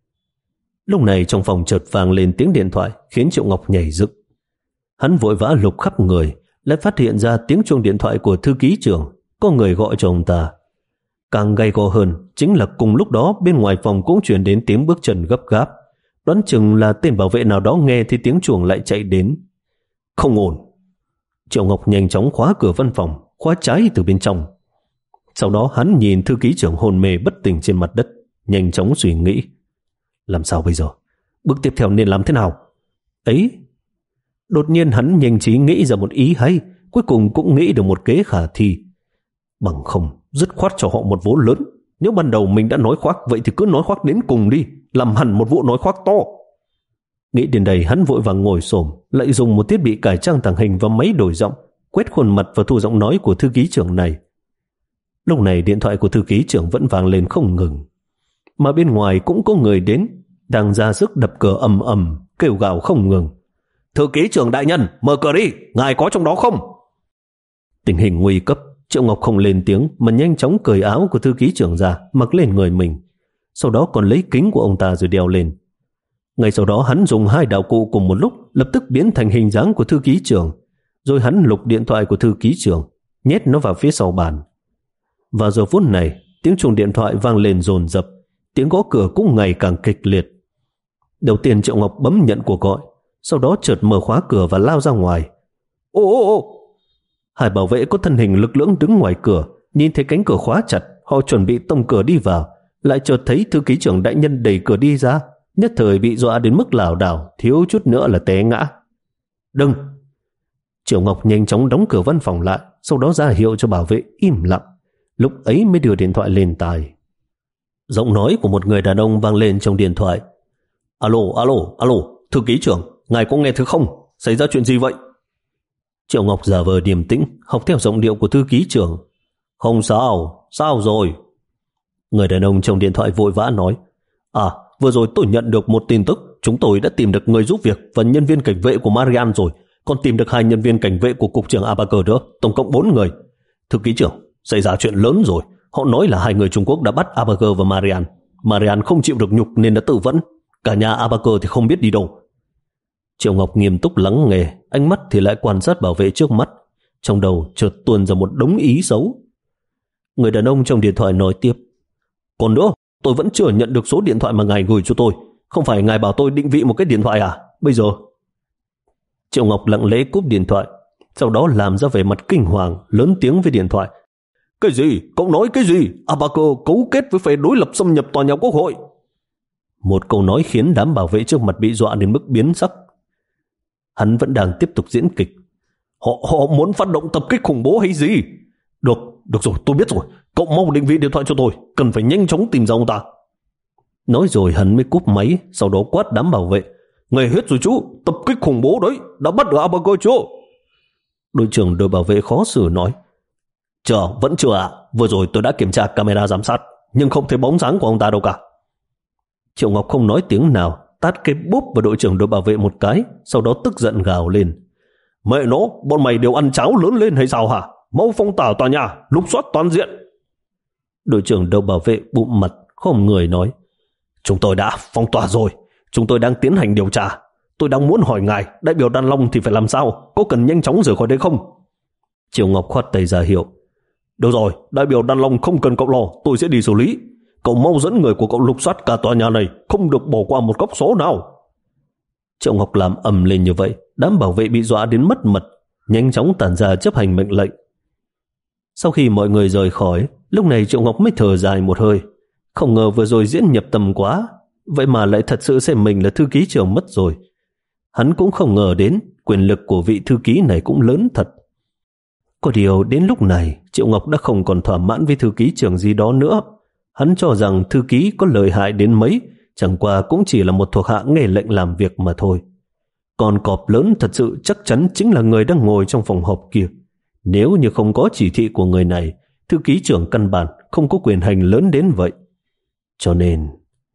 Lúc này trong phòng chợt vang lên tiếng điện thoại khiến Triệu Ngọc nhảy dựng. Hắn vội vã lục khắp người, lại phát hiện ra tiếng chuông điện thoại của thư ký trưởng, có người gọi cho ông ta. Càng gay go hơn chính là cùng lúc đó bên ngoài phòng cũng truyền đến tiếng bước chân gấp gáp. Đoán chừng là tên bảo vệ nào đó nghe thì tiếng chuông lại chạy đến. Không ổn. Triệu Ngọc nhanh chóng khóa cửa văn phòng, khóa trái từ bên trong. Sau đó hắn nhìn thư ký trưởng hôn mê bất tỉnh trên mặt đất, nhanh chóng suy nghĩ. Làm sao bây giờ? Bước tiếp theo nên làm thế nào? Ấy! Đột nhiên hắn nhanh trí nghĩ ra một ý hay, cuối cùng cũng nghĩ được một kế khả thi. Bằng không, dứt khoát cho họ một vố lớn. Nếu ban đầu mình đã nói khoác, vậy thì cứ nói khoác đến cùng đi, làm hẳn một vụ nói khoác to. Nghĩ đến đây hắn vội vàng ngồi xổm, lại dùng một thiết bị cải trang tàng hình và máy đổi giọng, quét khuôn mặt và thu giọng nói của thư ký trưởng này. Lúc này điện thoại của thư ký trưởng vẫn vang lên không ngừng. Mà bên ngoài cũng có người đến, đang ra sức đập cửa ầm ầm, kêu gào không ngừng. Thư ký trưởng đại nhân, mở cửa đi, ngài có trong đó không? Tình hình nguy cấp, Triệu Ngọc không lên tiếng mà nhanh chóng cởi áo của thư ký trưởng ra, mặc lên người mình. Sau đó còn lấy kính của ông ta rồi đeo lên. Ngay sau đó hắn dùng hai đạo cụ cùng một lúc lập tức biến thành hình dáng của thư ký trưởng. Rồi hắn lục điện thoại của thư ký trưởng, nhét nó vào phía sau bàn. Vào giờ phút này, tiếng chuông điện thoại vang lên dồn dập, tiếng gõ cửa cũng ngày càng kịch liệt. Đầu tiên Triệu Ngọc bấm nhận cuộc gọi, sau đó chợt mở khóa cửa và lao ra ngoài. Ô ô ô! Hai bảo vệ có thân hình lực lưỡng đứng ngoài cửa, nhìn thấy cánh cửa khóa chặt, họ chuẩn bị tông cửa đi vào, lại chợt thấy thư ký trưởng đại nhân đẩy cửa đi ra, nhất thời bị dọa đến mức lảo đảo, thiếu chút nữa là té ngã. Đừng! Triệu Ngọc nhanh chóng đóng cửa văn phòng lại, sau đó ra hiệu cho bảo vệ im lặng. Lúc ấy mới đưa điện thoại lên tai. Giọng nói của một người đàn ông vang lên trong điện thoại. Alo, alo, alo, thư ký trưởng, ngài có nghe thứ không? Xảy ra chuyện gì vậy? Triệu Ngọc giả vờ điềm tĩnh, học theo giọng điệu của thư ký trưởng. Không sao, sao rồi? Người đàn ông trong điện thoại vội vã nói. À, vừa rồi tôi nhận được một tin tức. Chúng tôi đã tìm được người giúp việc và nhân viên cảnh vệ của Marian rồi. Còn tìm được hai nhân viên cảnh vệ của cục trưởng Abaker nữa, tổng cộng bốn người. Thư ký trưởng, xảy ra chuyện lớn rồi. Họ nói là hai người Trung Quốc đã bắt Abaker và Marian. Marian không chịu được nhục nên đã tự vẫn. Cả nhà Abaker thì không biết đi đâu. Triệu Ngọc nghiêm túc lắng nghe, ánh mắt thì lại quan sát bảo vệ trước mắt. Trong đầu chợt tuôn ra một đống ý xấu. Người đàn ông trong điện thoại nói tiếp. Còn nữa, tôi vẫn chưa nhận được số điện thoại mà ngài gửi cho tôi. Không phải ngài bảo tôi định vị một cái điện thoại à? Bây giờ... Triệu Ngọc lặng lẽ cúp điện thoại, sau đó làm ra vẻ mặt kinh hoàng, lớn tiếng với điện thoại. Cái gì? Cậu nói cái gì? Abaker cấu kết với phe đối lập xâm nhập tòa nhà Quốc hội. Một câu nói khiến đám bảo vệ trước mặt bị dọa đến mức biến sắc. Hắn vẫn đang tiếp tục diễn kịch. Họ họ muốn phát động tập kích khủng bố hay gì? Được, được rồi, tôi biết rồi. Cậu mau định vị điện thoại cho tôi, cần phải nhanh chóng tìm ra ông ta. Nói rồi hắn mới cúp máy, sau đó quát đám bảo vệ. Nghe hết rồi chú, tập kích khủng bố đấy, đã bắt được Abaker chưa? Đội trưởng đội bảo vệ khó xử nói. Chờ, vẫn chưa ạ. À? Vừa rồi tôi đã kiểm tra camera giám sát, nhưng không thấy bóng dáng của ông ta đâu cả. Triệu Ngọc không nói tiếng nào, tát cái búp vào đội trưởng đội bảo vệ một cái, sau đó tức giận gào lên. Mẹ nó, bọn mày đều ăn cháo lớn lên hay sao hả? Mau phong tỏa tòa nhà, lục soát toàn diện. Đội trưởng đội bảo vệ bụm mặt, không người nói. Chúng tôi đã phong tỏa rồi, chúng tôi đang tiến hành điều tra. Tôi đang muốn hỏi ngài, đại biểu Đan Long thì phải làm sao? Có cần nhanh chóng rời khỏi đây không? Triệu Ngọc khoát tay ra hiệu. Được rồi, đại biểu Đan Long không cần cậu lo, tôi sẽ đi xử lý. Cậu mau dẫn người của cậu lục soát cả tòa nhà này, không được bỏ qua một góc số nào. Triệu Ngọc làm ầm lên như vậy, đám bảo vệ bị dọa đến mất mật, nhanh chóng tản ra chấp hành mệnh lệnh. Sau khi mọi người rời khỏi, lúc này Triệu Ngọc mới thở dài một hơi. Không ngờ vừa rồi diễn nhập tầm quá, vậy mà lại thật sự xem mình là thư ký trưởng mất rồi. Hắn cũng không ngờ đến quyền lực của vị thư ký này cũng lớn thật. Có điều đến lúc này Triệu Ngọc đã không còn thỏa mãn với thư ký trưởng gì đó nữa. Hắn cho rằng thư ký có lợi hại đến mấy, chẳng qua cũng chỉ là một thuộc hạ nghe lệnh làm việc mà thôi. Còn cọp lớn thật sự chắc chắn chính là người đang ngồi trong phòng họp kia. Nếu như không có chỉ thị của người này, thư ký trưởng căn bản không có quyền hành lớn đến vậy. Cho nên,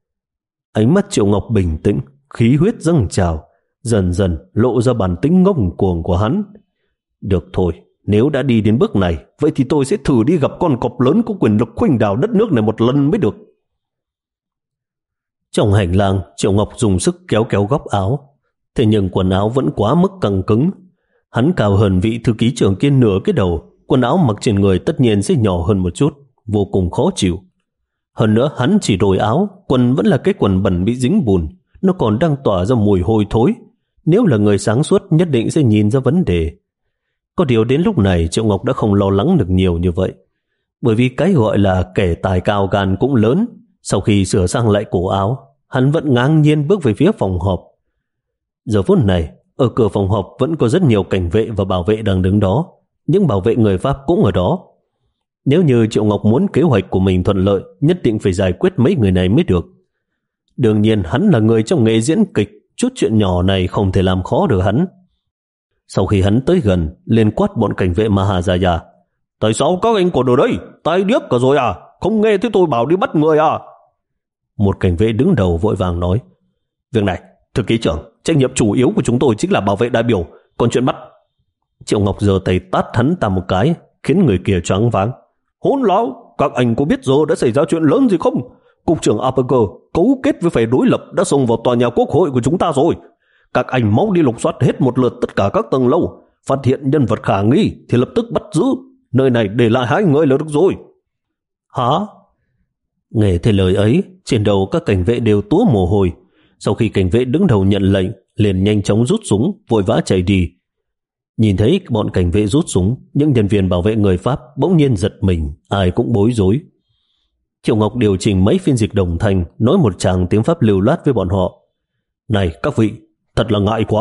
ánh mắt Triệu Ngọc bình tĩnh, khí huyết dâng trào, dần dần lộ ra bản tính ngông cuồng của hắn. Được thôi, nếu đã đi đến bước này, vậy thì tôi sẽ thử đi gặp con cọp lớn có quyền lực khuynh đảo đất nước này một lần mới được. Trong hành lang, Triệu Ngọc dùng sức kéo kéo góc áo, thế nhưng quần áo vẫn quá mức căng cứng. Hắn cao hơn vị thư ký trưởng kia nửa cái đầu, quần áo mặc trên người tất nhiên sẽ nhỏ hơn một chút, vô cùng khó chịu. Hơn nữa hắn chỉ đổi áo, quần vẫn là cái quần bẩn bị dính bùn, nó còn đang tỏa ra mùi hôi thối. Nếu là người sáng suốt nhất định sẽ nhìn ra vấn đề. Có điều đến lúc này Triệu Ngọc đã không lo lắng được nhiều như vậy, bởi vì cái gọi là kẻ tài cao gan cũng lớn. Sau khi sửa sang lại cổ áo, hắn vẫn ngang nhiên bước về phía phòng họp. Giờ phút này, ở cửa phòng họp vẫn có rất nhiều cảnh vệ và bảo vệ đang đứng đó. Những bảo vệ người Pháp cũng ở đó. Nếu như Triệu Ngọc muốn kế hoạch của mình thuận lợi, nhất định phải giải quyết mấy người này mới được. Đương nhiên hắn là người trong nghề diễn kịch, chút chuyện nhỏ này không thể làm khó được hắn. Sau khi hắn tới gần, lên quát bọn cảnh vệ Mahajaya. Tại sao các anh còn ở đây? Tai điếc cả rồi à? Không nghe thấy tôi bảo đi bắt người à? Một cảnh vệ đứng đầu vội vàng nói. Việc này, thư ký trưởng, trách nhiệm chủ yếu của chúng tôi chính là bảo vệ đại biểu, còn chuyện bắt. Triệu Ngọc giơ tay tát hắn ta một cái, khiến người kia choáng váng. Hỗn láo, các anh có biết giờ đã xảy ra chuyện lớn gì không? Cục trưởng Abaker cấu kết với phe đối lập đã xông vào tòa nhà Quốc hội của chúng ta rồi. Các anh mau đi lục soát hết một lượt tất cả các tầng lầu, phát hiện nhân vật khả nghi thì lập tức bắt giữ. Nơi này để lại hai người là được rồi. Hả? Nghe thấy lời ấy, trên đầu các cảnh vệ đều túa mồ hôi. Sau khi cảnh vệ đứng đầu nhận lệnh, liền nhanh chóng rút súng, vội vã chạy đi. Nhìn thấy bọn cảnh vệ rút súng, những nhân viên bảo vệ người Pháp bỗng nhiên giật mình, ai cũng bối rối. Triệu Ngọc điều chỉnh mấy phiên dịch đồng thanh, nói một tràng tiếng Pháp lưu loát với bọn họ. Này các vị, thật là ngại quá,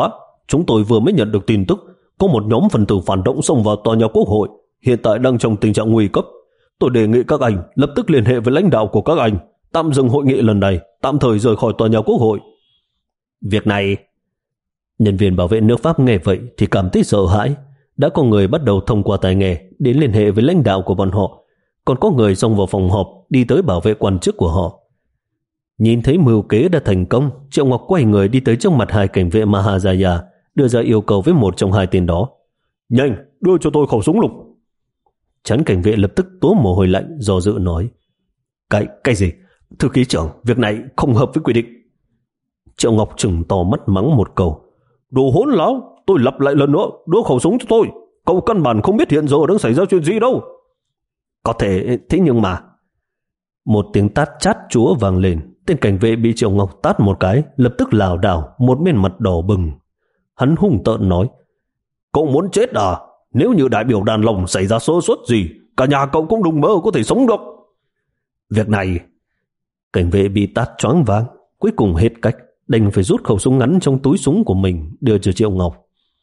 chúng tôi vừa mới nhận được tin tức có một nhóm phần tử phản động xông vào tòa nhà Quốc hội, hiện tại đang trong tình trạng nguy cấp. Tôi đề nghị các anh lập tức liên hệ với lãnh đạo của các anh, tạm dừng hội nghị lần này, tạm thời rời khỏi tòa nhà Quốc hội. Việc này... Nhân viên bảo vệ nước Pháp nghe vậy thì cảm thấy sợ hãi. Đã có người bắt đầu thông qua tai nghe đến liên hệ với lãnh đạo của bọn họ, còn có người xông vào phòng họp đi tới bảo vệ quan chức của họ. Nhìn thấy mưu kế đã thành công, Triệu Ngọc quay người đi tới trước mặt hai cảnh vệ Maharaja, đưa ra yêu cầu với một trong hai tên đó. Nhanh, đưa cho tôi khẩu súng lục. Chán cảnh vệ lập tức túa mồ hôi lạnh, do dự nói. Cái, cái gì? Thư ký trưởng, việc này không hợp với quy định. Triệu Ngọc trừng to mắt mắng một câu. Đồ hỗn láo, tôi lặp lại lần nữa, đưa khẩu súng cho tôi. Cậu căn bản không biết hiện giờ đang xảy ra chuyện gì đâu. Có thể, thế nhưng mà... Một tiếng tát chát chúa vang lên. Tên cảnh vệ bị Triệu Ngọc tát một cái, lập tức lảo đảo, một bên mặt đỏ bừng. Hắn hung tợn nói. Cậu muốn chết à? Nếu như đại biểu Đàn Long xảy ra sơ suất gì, cả nhà cậu cũng đừng mơ có thể sống được. Việc này... Cảnh vệ bị tát choáng váng, cuối cùng hết cách, đành phải rút khẩu súng ngắn trong túi súng của mình đưa cho Triệu Ngọc.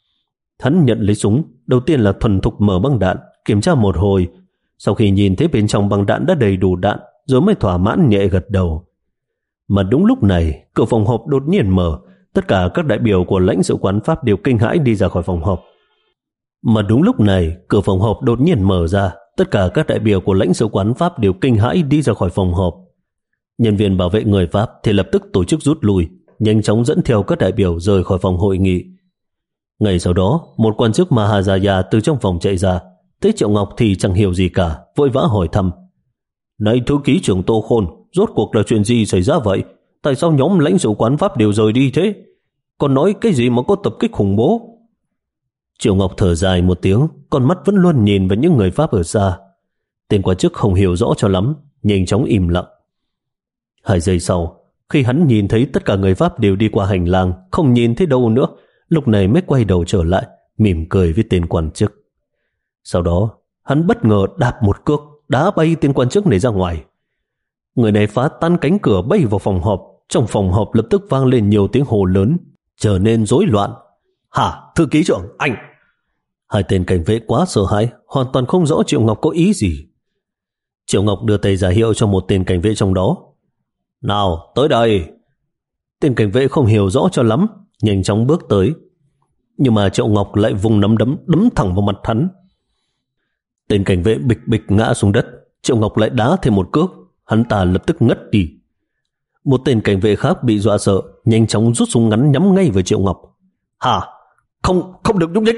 Hắn nhận lấy súng, đầu tiên là thuần thục mở băng đạn, kiểm tra một hồi. Sau khi nhìn thấy bên trong băng đạn đã đầy đủ đạn, rồi mới thỏa mãn nhẹ gật đầu. Mà đúng lúc này, cửa phòng họp đột nhiên mở, tất cả các đại biểu của lãnh sự quán Pháp đều kinh hãi đi ra khỏi phòng họp. Mà đúng lúc này, cửa phòng họp đột nhiên mở ra, tất cả các đại biểu của lãnh sự quán Pháp đều kinh hãi đi ra khỏi phòng họp. Nhân viên bảo vệ người Pháp thì lập tức tổ chức rút lui, nhanh chóng dẫn theo các đại biểu rời khỏi phòng hội nghị. Ngay sau đó, một quan chức Maharaja từ trong phòng chạy ra, thấy Triệu Ngọc thì chẳng hiểu gì cả, vội vã hỏi thăm. Này thư ký trưởng Tô Khôn, rốt cuộc là chuyện gì xảy ra vậy? Tại sao nhóm lãnh sự quán Pháp đều rời đi thế? Còn nói cái gì mà có tập kích khủng bố? Triệu Ngọc thở dài một tiếng, con mắt vẫn luôn nhìn vào những người Pháp ở xa. Tên quan chức không hiểu rõ cho lắm, nhanh chóng im lặng. Hai giây sau, khi hắn nhìn thấy tất cả người Pháp đều đi qua hành lang, không nhìn thấy đâu nữa, lúc này mới quay đầu trở lại, mỉm cười với tên quan chức. Sau đó, hắn bất ngờ đạp một cước, đá bay tên quan chức này ra ngoài. Người này phá tan cánh cửa bay vào phòng họp. Trong phòng họp lập tức vang lên nhiều tiếng hô lớn, trở nên rối loạn. Hả, thư ký trưởng, anh? Hai tên cảnh vệ quá sợ hãi, hoàn toàn không rõ Triệu Ngọc có ý gì. Triệu Ngọc đưa tay ra hiệu cho một tên cảnh vệ trong đó. Nào, tới đây. Tên cảnh vệ không hiểu rõ cho lắm, nhanh chóng bước tới. Nhưng mà Triệu Ngọc lại vùng nắm đấm đấm thẳng vào mặt hắn. Tên cảnh vệ bịch bịch ngã xuống đất. Triệu Ngọc lại đá thêm một cước, hắn ta lập tức ngất đi. Một tên cảnh vệ khác bị dọa sợ, nhanh chóng rút súng ngắn nhắm ngay vào Triệu Ngọc. Hả? Không, không được nhúc nhích.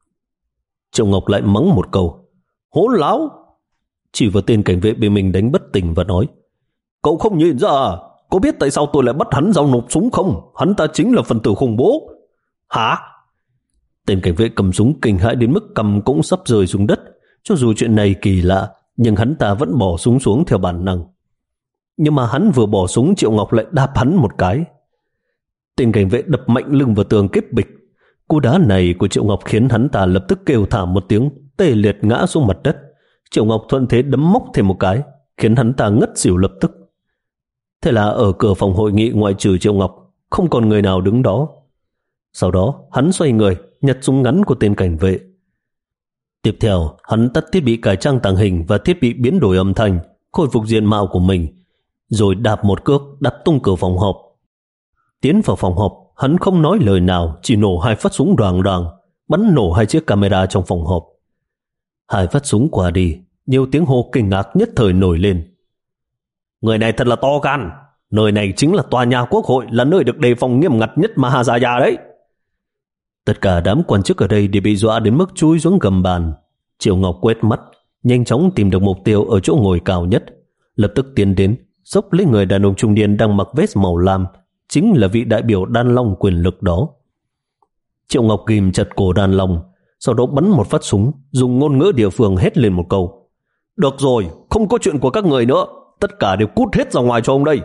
Triệu Ngọc lại mắng một câu. Hỗn láo. Chỉ vào tên cảnh vệ bị mình đánh bất tỉnh và nói. Cậu không nhìn ra à? Có biết tại sao tôi lại bắt hắn giao nộp súng không? Hắn ta chính là phần tử khủng bố. Hả? Tên cảnh vệ cầm súng kinh hãi đến mức cầm cũng sắp rơi xuống đất. Cho dù chuyện này kỳ lạ, nhưng hắn ta vẫn bỏ súng xuống theo bản năng. Nhưng mà hắn vừa bỏ súng, Triệu Ngọc lại đạp hắn một cái. Tên cảnh vệ đập mạnh lưng vào tường kết bịch. Cú đá này của Triệu Ngọc khiến hắn ta lập tức kêu thảm một tiếng, tê liệt ngã xuống mặt đất. Triệu Ngọc thuận thế đấm móc thêm một cái, khiến hắn ta ngất xỉu lập tức. Thế là ở cửa phòng hội nghị ngoại trừ Triệu Ngọc, không còn người nào đứng đó. Sau đó hắn xoay người, nhặt súng ngắn của tên cảnh vệ. Tiếp theo, hắn tắt thiết bị cải trang tàng hình và thiết bị biến đổi âm thanh, khôi phục diện mạo của mình, rồi đạp một cước đạp tung cửa phòng họp. Tiến vào phòng họp, hắn không nói lời nào, chỉ nổ hai phát súng đoàng đoàng, bắn nổ hai chiếc camera trong phòng họp. Hai phát súng qua đi, nhiều tiếng hô kinh ngạc nhất thời nổi lên. Người này thật là to gan, nơi này chính là tòa nhà Quốc hội, là nơi được đề phòng nghiêm ngặt nhất Maharaja đấy. Tất cả đám quan chức ở đây đều bị dọa đến mức chui xuống gầm bàn. Triệu Ngọc quét mắt, nhanh chóng tìm được mục tiêu ở chỗ ngồi cao nhất, lập tức tiến đến, xốc lấy người đàn ông trung niên đang mặc vest màu lam, chính là vị đại biểu Đan Long quyền lực đó. Triệu Ngọc ghim chặt cổ Đan Long, sau đó bắn một phát súng, dùng ngôn ngữ địa phương hét lên một câu. Được rồi, không có chuyện của các người nữa, tất cả đều cút hết ra ngoài cho ông đây.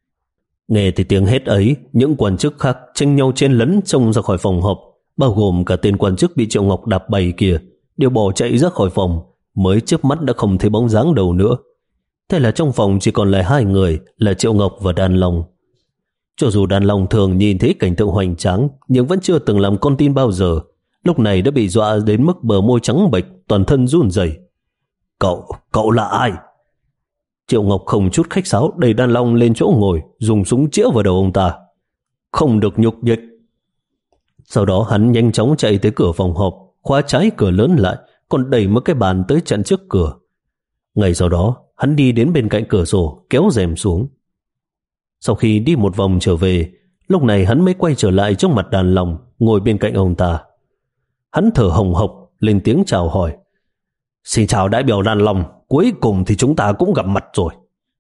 Nghe thì tiếng hét ấy, những quan chức khác tranh nhau chen lấn xông ra khỏi phòng họp, bao gồm cả tên quan chức bị Triệu Ngọc đạp bay kia, đều bỏ chạy ra khỏi phòng, mới chớp mắt đã không thấy bóng dáng đâu nữa. Thế là trong phòng chỉ còn lại hai người là Triệu Ngọc và Đan Long. Cho dù đàn lòng thường nhìn thấy cảnh tượng hoành tráng, nhưng vẫn chưa từng làm con tin bao giờ. Lúc này đã bị dọa đến mức bờ môi trắng bệch, toàn thân run rẩy. Cậu, cậu là ai? Triệu Ngọc không chút khách sáo đẩy đàn long lên chỗ ngồi, dùng súng chĩa vào đầu ông ta. Không được nhúc nhích. Sau đó hắn nhanh chóng chạy tới cửa phòng họp, khóa trái cửa lớn lại, còn đẩy một cái bàn tới chặn trước cửa. Ngay sau đó, hắn đi đến bên cạnh cửa sổ, kéo rèm xuống. Sau khi đi một vòng trở về, lúc này hắn mới quay trở lại trước mặt đàn long, ngồi bên cạnh ông ta. Hắn thở hồng hộc, lên tiếng chào hỏi. Xin chào đại biểu đàn long, cuối cùng thì chúng ta cũng gặp mặt rồi.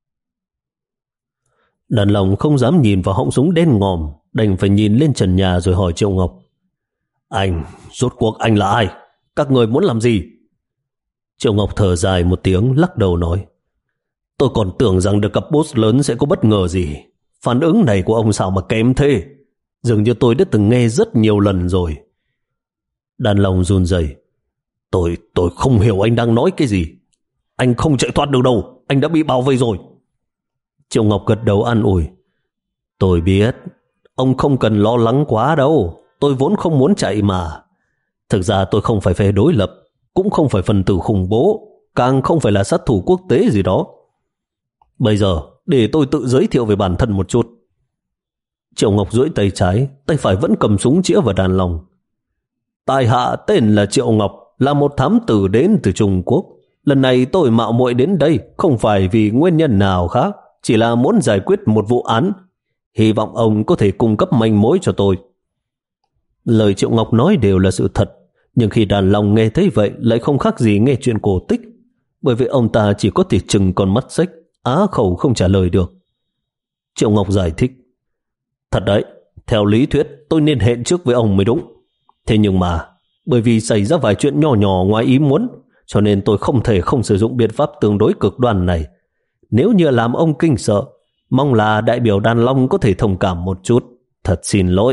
Đàn long không dám nhìn vào họng súng đen ngòm, đành phải nhìn lên trần nhà rồi hỏi Triệu Ngọc. Anh, rốt cuộc anh là ai? Các người muốn làm gì? Triệu Ngọc thở dài một tiếng, lắc đầu nói. Tôi còn tưởng rằng được gặp boss lớn sẽ có bất ngờ gì. Phản ứng này của ông sao mà kém thế? Dường như tôi đã từng nghe rất nhiều lần rồi. Đàn long run rẩy. Tôi, tôi không hiểu anh đang nói cái gì. Anh không chạy thoát được đâu, anh đã bị bao vây rồi. Triệu Ngọc gật đầu an ủi. Tôi biết, ông không cần lo lắng quá đâu. Tôi vốn không muốn chạy mà. Thực ra tôi không phải phe đối lập, cũng không phải phần tử khủng bố, càng không phải là sát thủ quốc tế gì đó. Bây giờ, để tôi tự giới thiệu về bản thân một chút. Triệu Ngọc duỗi tay trái, tay phải vẫn cầm súng chĩa vào đàn long. Tại hạ tên là Triệu Ngọc, là một thám tử đến từ Trung Quốc. Lần này tôi mạo muội đến đây không phải vì nguyên nhân nào khác, chỉ là muốn giải quyết một vụ án. Hy vọng ông có thể cung cấp manh mối cho tôi. Lời Triệu Ngọc nói đều là sự thật, nhưng khi đàn long nghe thấy vậy lại không khác gì nghe chuyện cổ tích, bởi vì ông ta chỉ có thể chừng con mắt xếch, á khẩu không trả lời được. Triệu Ngọc giải thích. Thật đấy, theo lý thuyết tôi nên hẹn trước với ông mới đúng. Thế nhưng mà, bởi vì xảy ra vài chuyện nhỏ nhỏ ngoài ý muốn, cho nên tôi không thể không sử dụng biện pháp tương đối cực đoan này. Nếu như làm ông kinh sợ, mong là đại biểu đàn long có thể thông cảm một chút. Thật xin lỗi.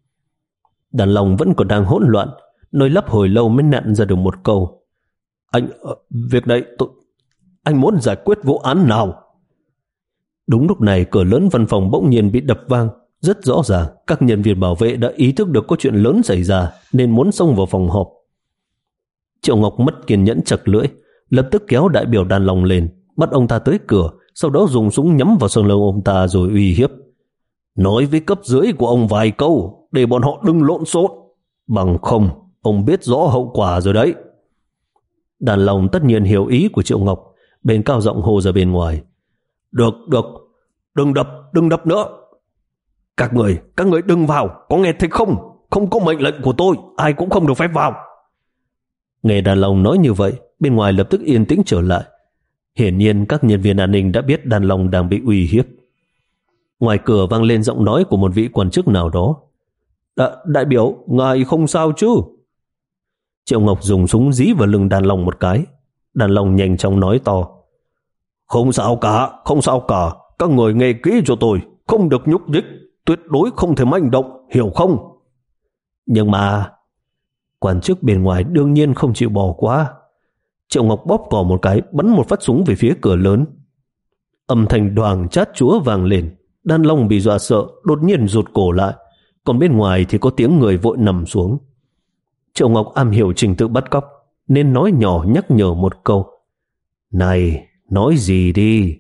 Đàn long vẫn còn đang hỗn loạn, nói lắp hồi lâu mới nặn ra được một câu. Anh, việc này tôi... Anh muốn giải quyết vụ án nào? Đúng lúc này cửa lớn văn phòng bỗng nhiên bị đập vang. Rất rõ ràng các nhân viên bảo vệ đã ý thức được có chuyện lớn xảy ra nên muốn xông vào phòng họp. Triệu Ngọc mất kiên nhẫn chặt lưỡi, lập tức kéo đại biểu đàn long lên, bắt ông ta tới cửa, sau đó dùng súng nhắm vào sườn lưng ông ta rồi uy hiếp. Nói với cấp dưới của ông vài câu để bọn họ đừng lộn xộn, bằng không ông biết rõ hậu quả rồi đấy. Đàn long tất nhiên hiểu ý của Triệu Ngọc, bên cao giọng hô ra bên ngoài. Được, được, đừng đập, đừng đập nữa. Các người, các người đừng vào, có nghe thấy không? Không có mệnh lệnh của tôi, ai cũng không được phép vào. Nghe đàn long nói như vậy, bên ngoài lập tức yên tĩnh trở lại. Hiển nhiên các nhân viên an ninh đã biết đàn long đang bị uy hiếp. Ngoài cửa vang lên giọng nói của một vị quan chức nào đó. Đ- đại biểu, ngài không sao chứ? Triệu Ngọc dùng súng dí vào lưng đàn long một cái. Đàn long nhanh chóng nói to. Không sao cả, không sao cả. Các người nghe kỹ cho tôi, không được nhúc nhích, tuyệt đối không thể manh động, hiểu không? Nhưng mà... Quan chức bên ngoài đương nhiên không chịu bỏ qua. Triệu Ngọc bóp cò một cái, bắn một phát súng về phía cửa lớn. Âm thanh đoàng chát chúa vang lên. Đàn long bị dọa sợ, đột nhiên rụt cổ lại. Còn bên ngoài thì có tiếng người vội nằm xuống. Triệu Ngọc am hiểu trình tự bắt cóc, nên nói nhỏ nhắc nhở một câu. Này, nói gì đi?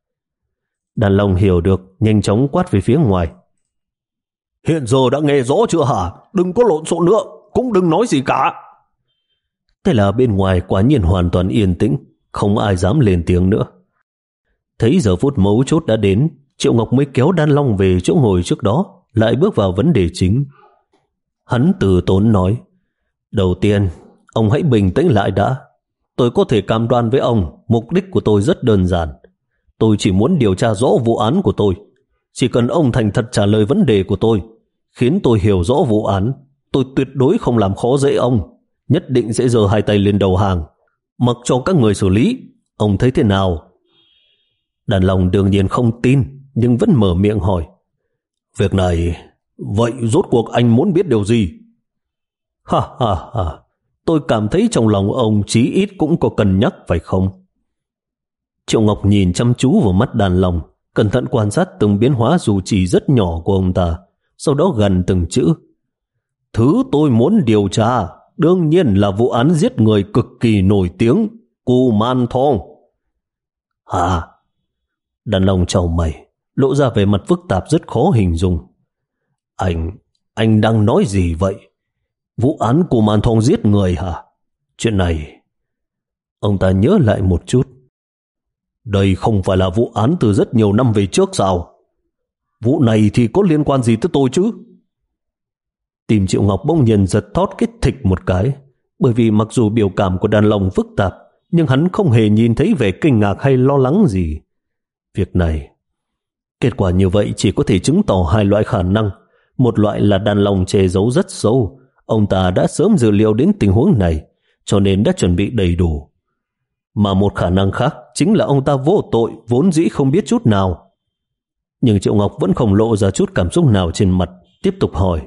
Đàn long hiểu được, nhanh chóng quát về phía ngoài. Hiện giờ đã nghe rõ chưa hả? Đừng có lộn xộn nữa, cũng đừng nói gì cả. Thế là bên ngoài quả nhiên hoàn toàn yên tĩnh, không ai dám lên tiếng nữa. Thấy giờ phút mấu chốt đã đến, Triệu Ngọc mới kéo đàn long về chỗ ngồi trước đó, lại bước vào vấn đề chính. Hắn từ tốn nói. Đầu tiên, ông hãy bình tĩnh lại đã. Tôi có thể cam đoan với ông, mục đích của tôi rất đơn giản. Tôi chỉ muốn điều tra rõ vụ án của tôi. Chỉ cần ông thành thật trả lời vấn đề của tôi, khiến tôi hiểu rõ vụ án, tôi tuyệt đối không làm khó dễ ông, nhất định sẽ giơ hai tay lên đầu hàng, mặc cho các người xử lý. Ông thấy thế nào? Đàn long đương nhiên không tin, nhưng vẫn mở miệng hỏi. Việc này, vậy rốt cuộc anh muốn biết điều gì? Ha ha ha, tôi cảm thấy trong lòng ông chí ít cũng có cân nhắc phải không? Triệu Ngọc nhìn chăm chú vào mắt đàn long, cẩn thận quan sát từng biến hóa dù chỉ rất nhỏ của ông ta, sau đó gần từng chữ. Thứ tôi muốn điều tra đương nhiên là vụ án giết người cực kỳ nổi tiếng Cù Man Thong. Hả? Đàn Long chau mày, lộ ra vẻ mặt phức tạp rất khó hình dung. Anh, anh đang nói gì vậy? Vụ án Cù Man Thong giết người hả? Chuyện này... Ông ta nhớ lại một chút. Đây không phải là vụ án từ rất nhiều năm về trước sao? Vụ này thì có liên quan gì tới tôi chứ? Tim Triệu Ngọc bỗng nhiên giật thót cái thịch một cái, bởi vì mặc dù biểu cảm của Đàn Long phức tạp, nhưng hắn không hề nhìn thấy vẻ kinh ngạc hay lo lắng gì. Việc này, kết quả như vậy chỉ có thể chứng tỏ hai loại khả năng. Một loại là Đàn Long che giấu rất sâu, ông ta đã sớm dự liệu đến tình huống này, cho nên đã chuẩn bị đầy đủ. Mà một khả năng khác chính là ông ta vô tội, vốn dĩ không biết chút nào. Nhưng Triệu Ngọc vẫn không lộ ra chút cảm xúc nào trên mặt, tiếp tục hỏi.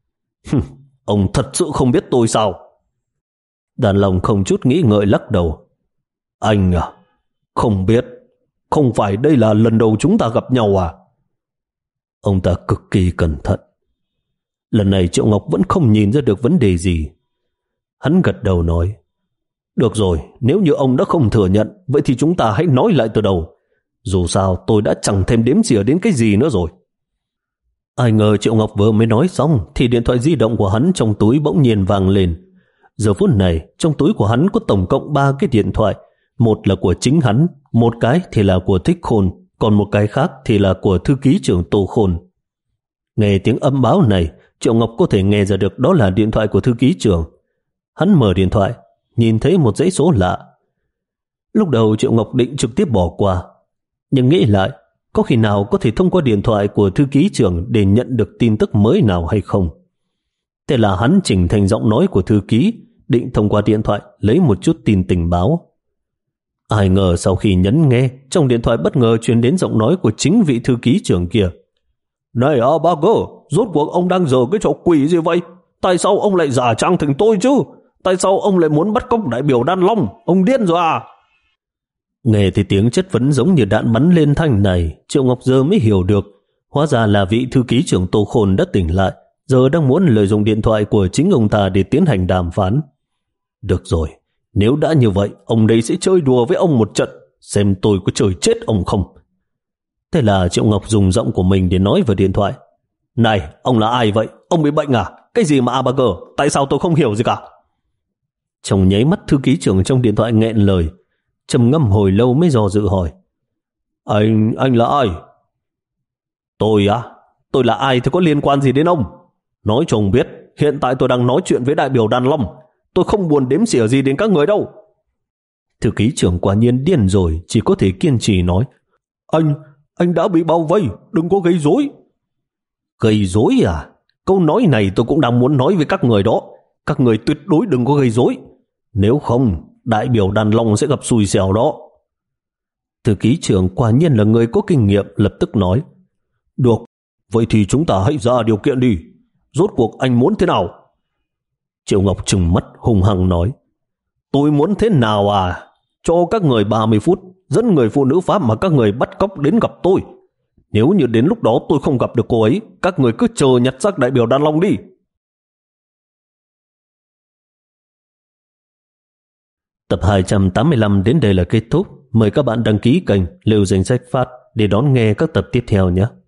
Ông thật sự không biết tôi sao? Đàn Long không chút nghĩ ngợi lắc đầu. Anh à, không biết. Không phải đây là lần đầu chúng ta gặp nhau à? Ông ta cực kỳ cẩn thận. Lần này Triệu Ngọc vẫn không nhìn ra được vấn đề gì. Hắn gật đầu nói. Được rồi, nếu như ông đã không thừa nhận, vậy thì chúng ta hãy nói lại từ đầu. Dù sao tôi đã chẳng thêm đếm xỉa đến cái gì nữa rồi. Ai ngờ Triệu Ngọc vừa mới nói xong thì điện thoại di động của hắn trong túi bỗng nhiên vang lên. Giờ phút này trong túi của hắn có tổng cộng ba cái điện thoại. Một là của chính hắn, một cái thì là của Thích Khôn, còn một cái khác thì là của thư ký trưởng Tô Khôn. Nghe tiếng âm báo này, Triệu Ngọc có thể nghe ra được đó là điện thoại của thư ký trưởng. Hắn mở điện thoại, nhìn thấy một dãy số lạ. Lúc đầu Triệu Ngọc định trực tiếp bỏ qua, nhưng nghĩ lại, có khi nào có thể thông qua điện thoại của thư ký trưởng để nhận được tin tức mới nào hay không? Thế là hắn chỉnh thành giọng nói của thư ký, định thông qua điện thoại lấy một chút tin tình báo. Ai ngờ sau khi nhấn nghe, trong điện thoại bất ngờ truyền đến giọng nói của chính vị thư ký trưởng kia. Này à ba cơ, rốt cuộc ông đang giở cái trò quỷ gì vậy? Tại sao ông lại giả trang thành tôi chứ? Tại sao ông lại muốn bắt cóc đại biểu Đan Long? Ông điên rồi à? Nghe thì tiếng chất vấn giống như đạn bắn lên thanh này, Triệu Ngọc giờ mới hiểu được. Hóa ra là vị thư ký trưởng Tô Khôn đã tỉnh lại, giờ đang muốn lợi dụng điện thoại của chính ông ta để tiến hành đàm phán. Được rồi, nếu đã như vậy, ông đây sẽ chơi đùa với ông một trận, xem tôi có chơi chết ông không. Thế là Triệu Ngọc dùng giọng của mình để nói vào điện thoại. Này, ông là ai vậy? Ông bị bệnh à? Cái gì mà a ba gờ? Tại sao tôi không hiểu gì cả? Trong nháy mắt thư ký trưởng trong điện thoại nghẹn lời, trầm ngâm hồi lâu mới dò dự hỏi. Anh, anh là ai? Tôi á? Tôi là ai thì có liên quan gì đến ông? Nói cho ông biết, hiện tại tôi đang nói chuyện với đại biểu Đan Long. Tôi không buồn đếm xỉa gì đến các người đâu. Thư ký trưởng quả nhiên điên rồi, chỉ có thể kiên trì nói. Anh, anh đã bị bao vây, đừng có gây rối. Gây rối à? Câu nói này tôi cũng đang muốn nói với các người đó. Các người tuyệt đối đừng có gây rối. Nếu không, đại biểu Đàn Long sẽ gặp xui xẻo đó. Thư ký trưởng quả nhiên là người có kinh nghiệm, lập tức nói. Được, vậy thì chúng ta hãy ra điều kiện đi. Rốt cuộc anh muốn thế nào? Triệu Ngọc trừng mắt hùng hăng nói. Tôi muốn thế nào à? Cho các người ba mươi phút, dẫn người phụ nữ Pháp mà các người bắt cóc đến gặp tôi. Nếu như đến lúc đó tôi không gặp được cô ấy, các người cứ chờ nhặt xác đại biểu Đan Long đi. Tập hai trăm tám mươi lăm đến đây là kết thúc. Mời các bạn đăng ký kênh Lưu Danh Sách Phát để đón nghe các tập tiếp theo nhé.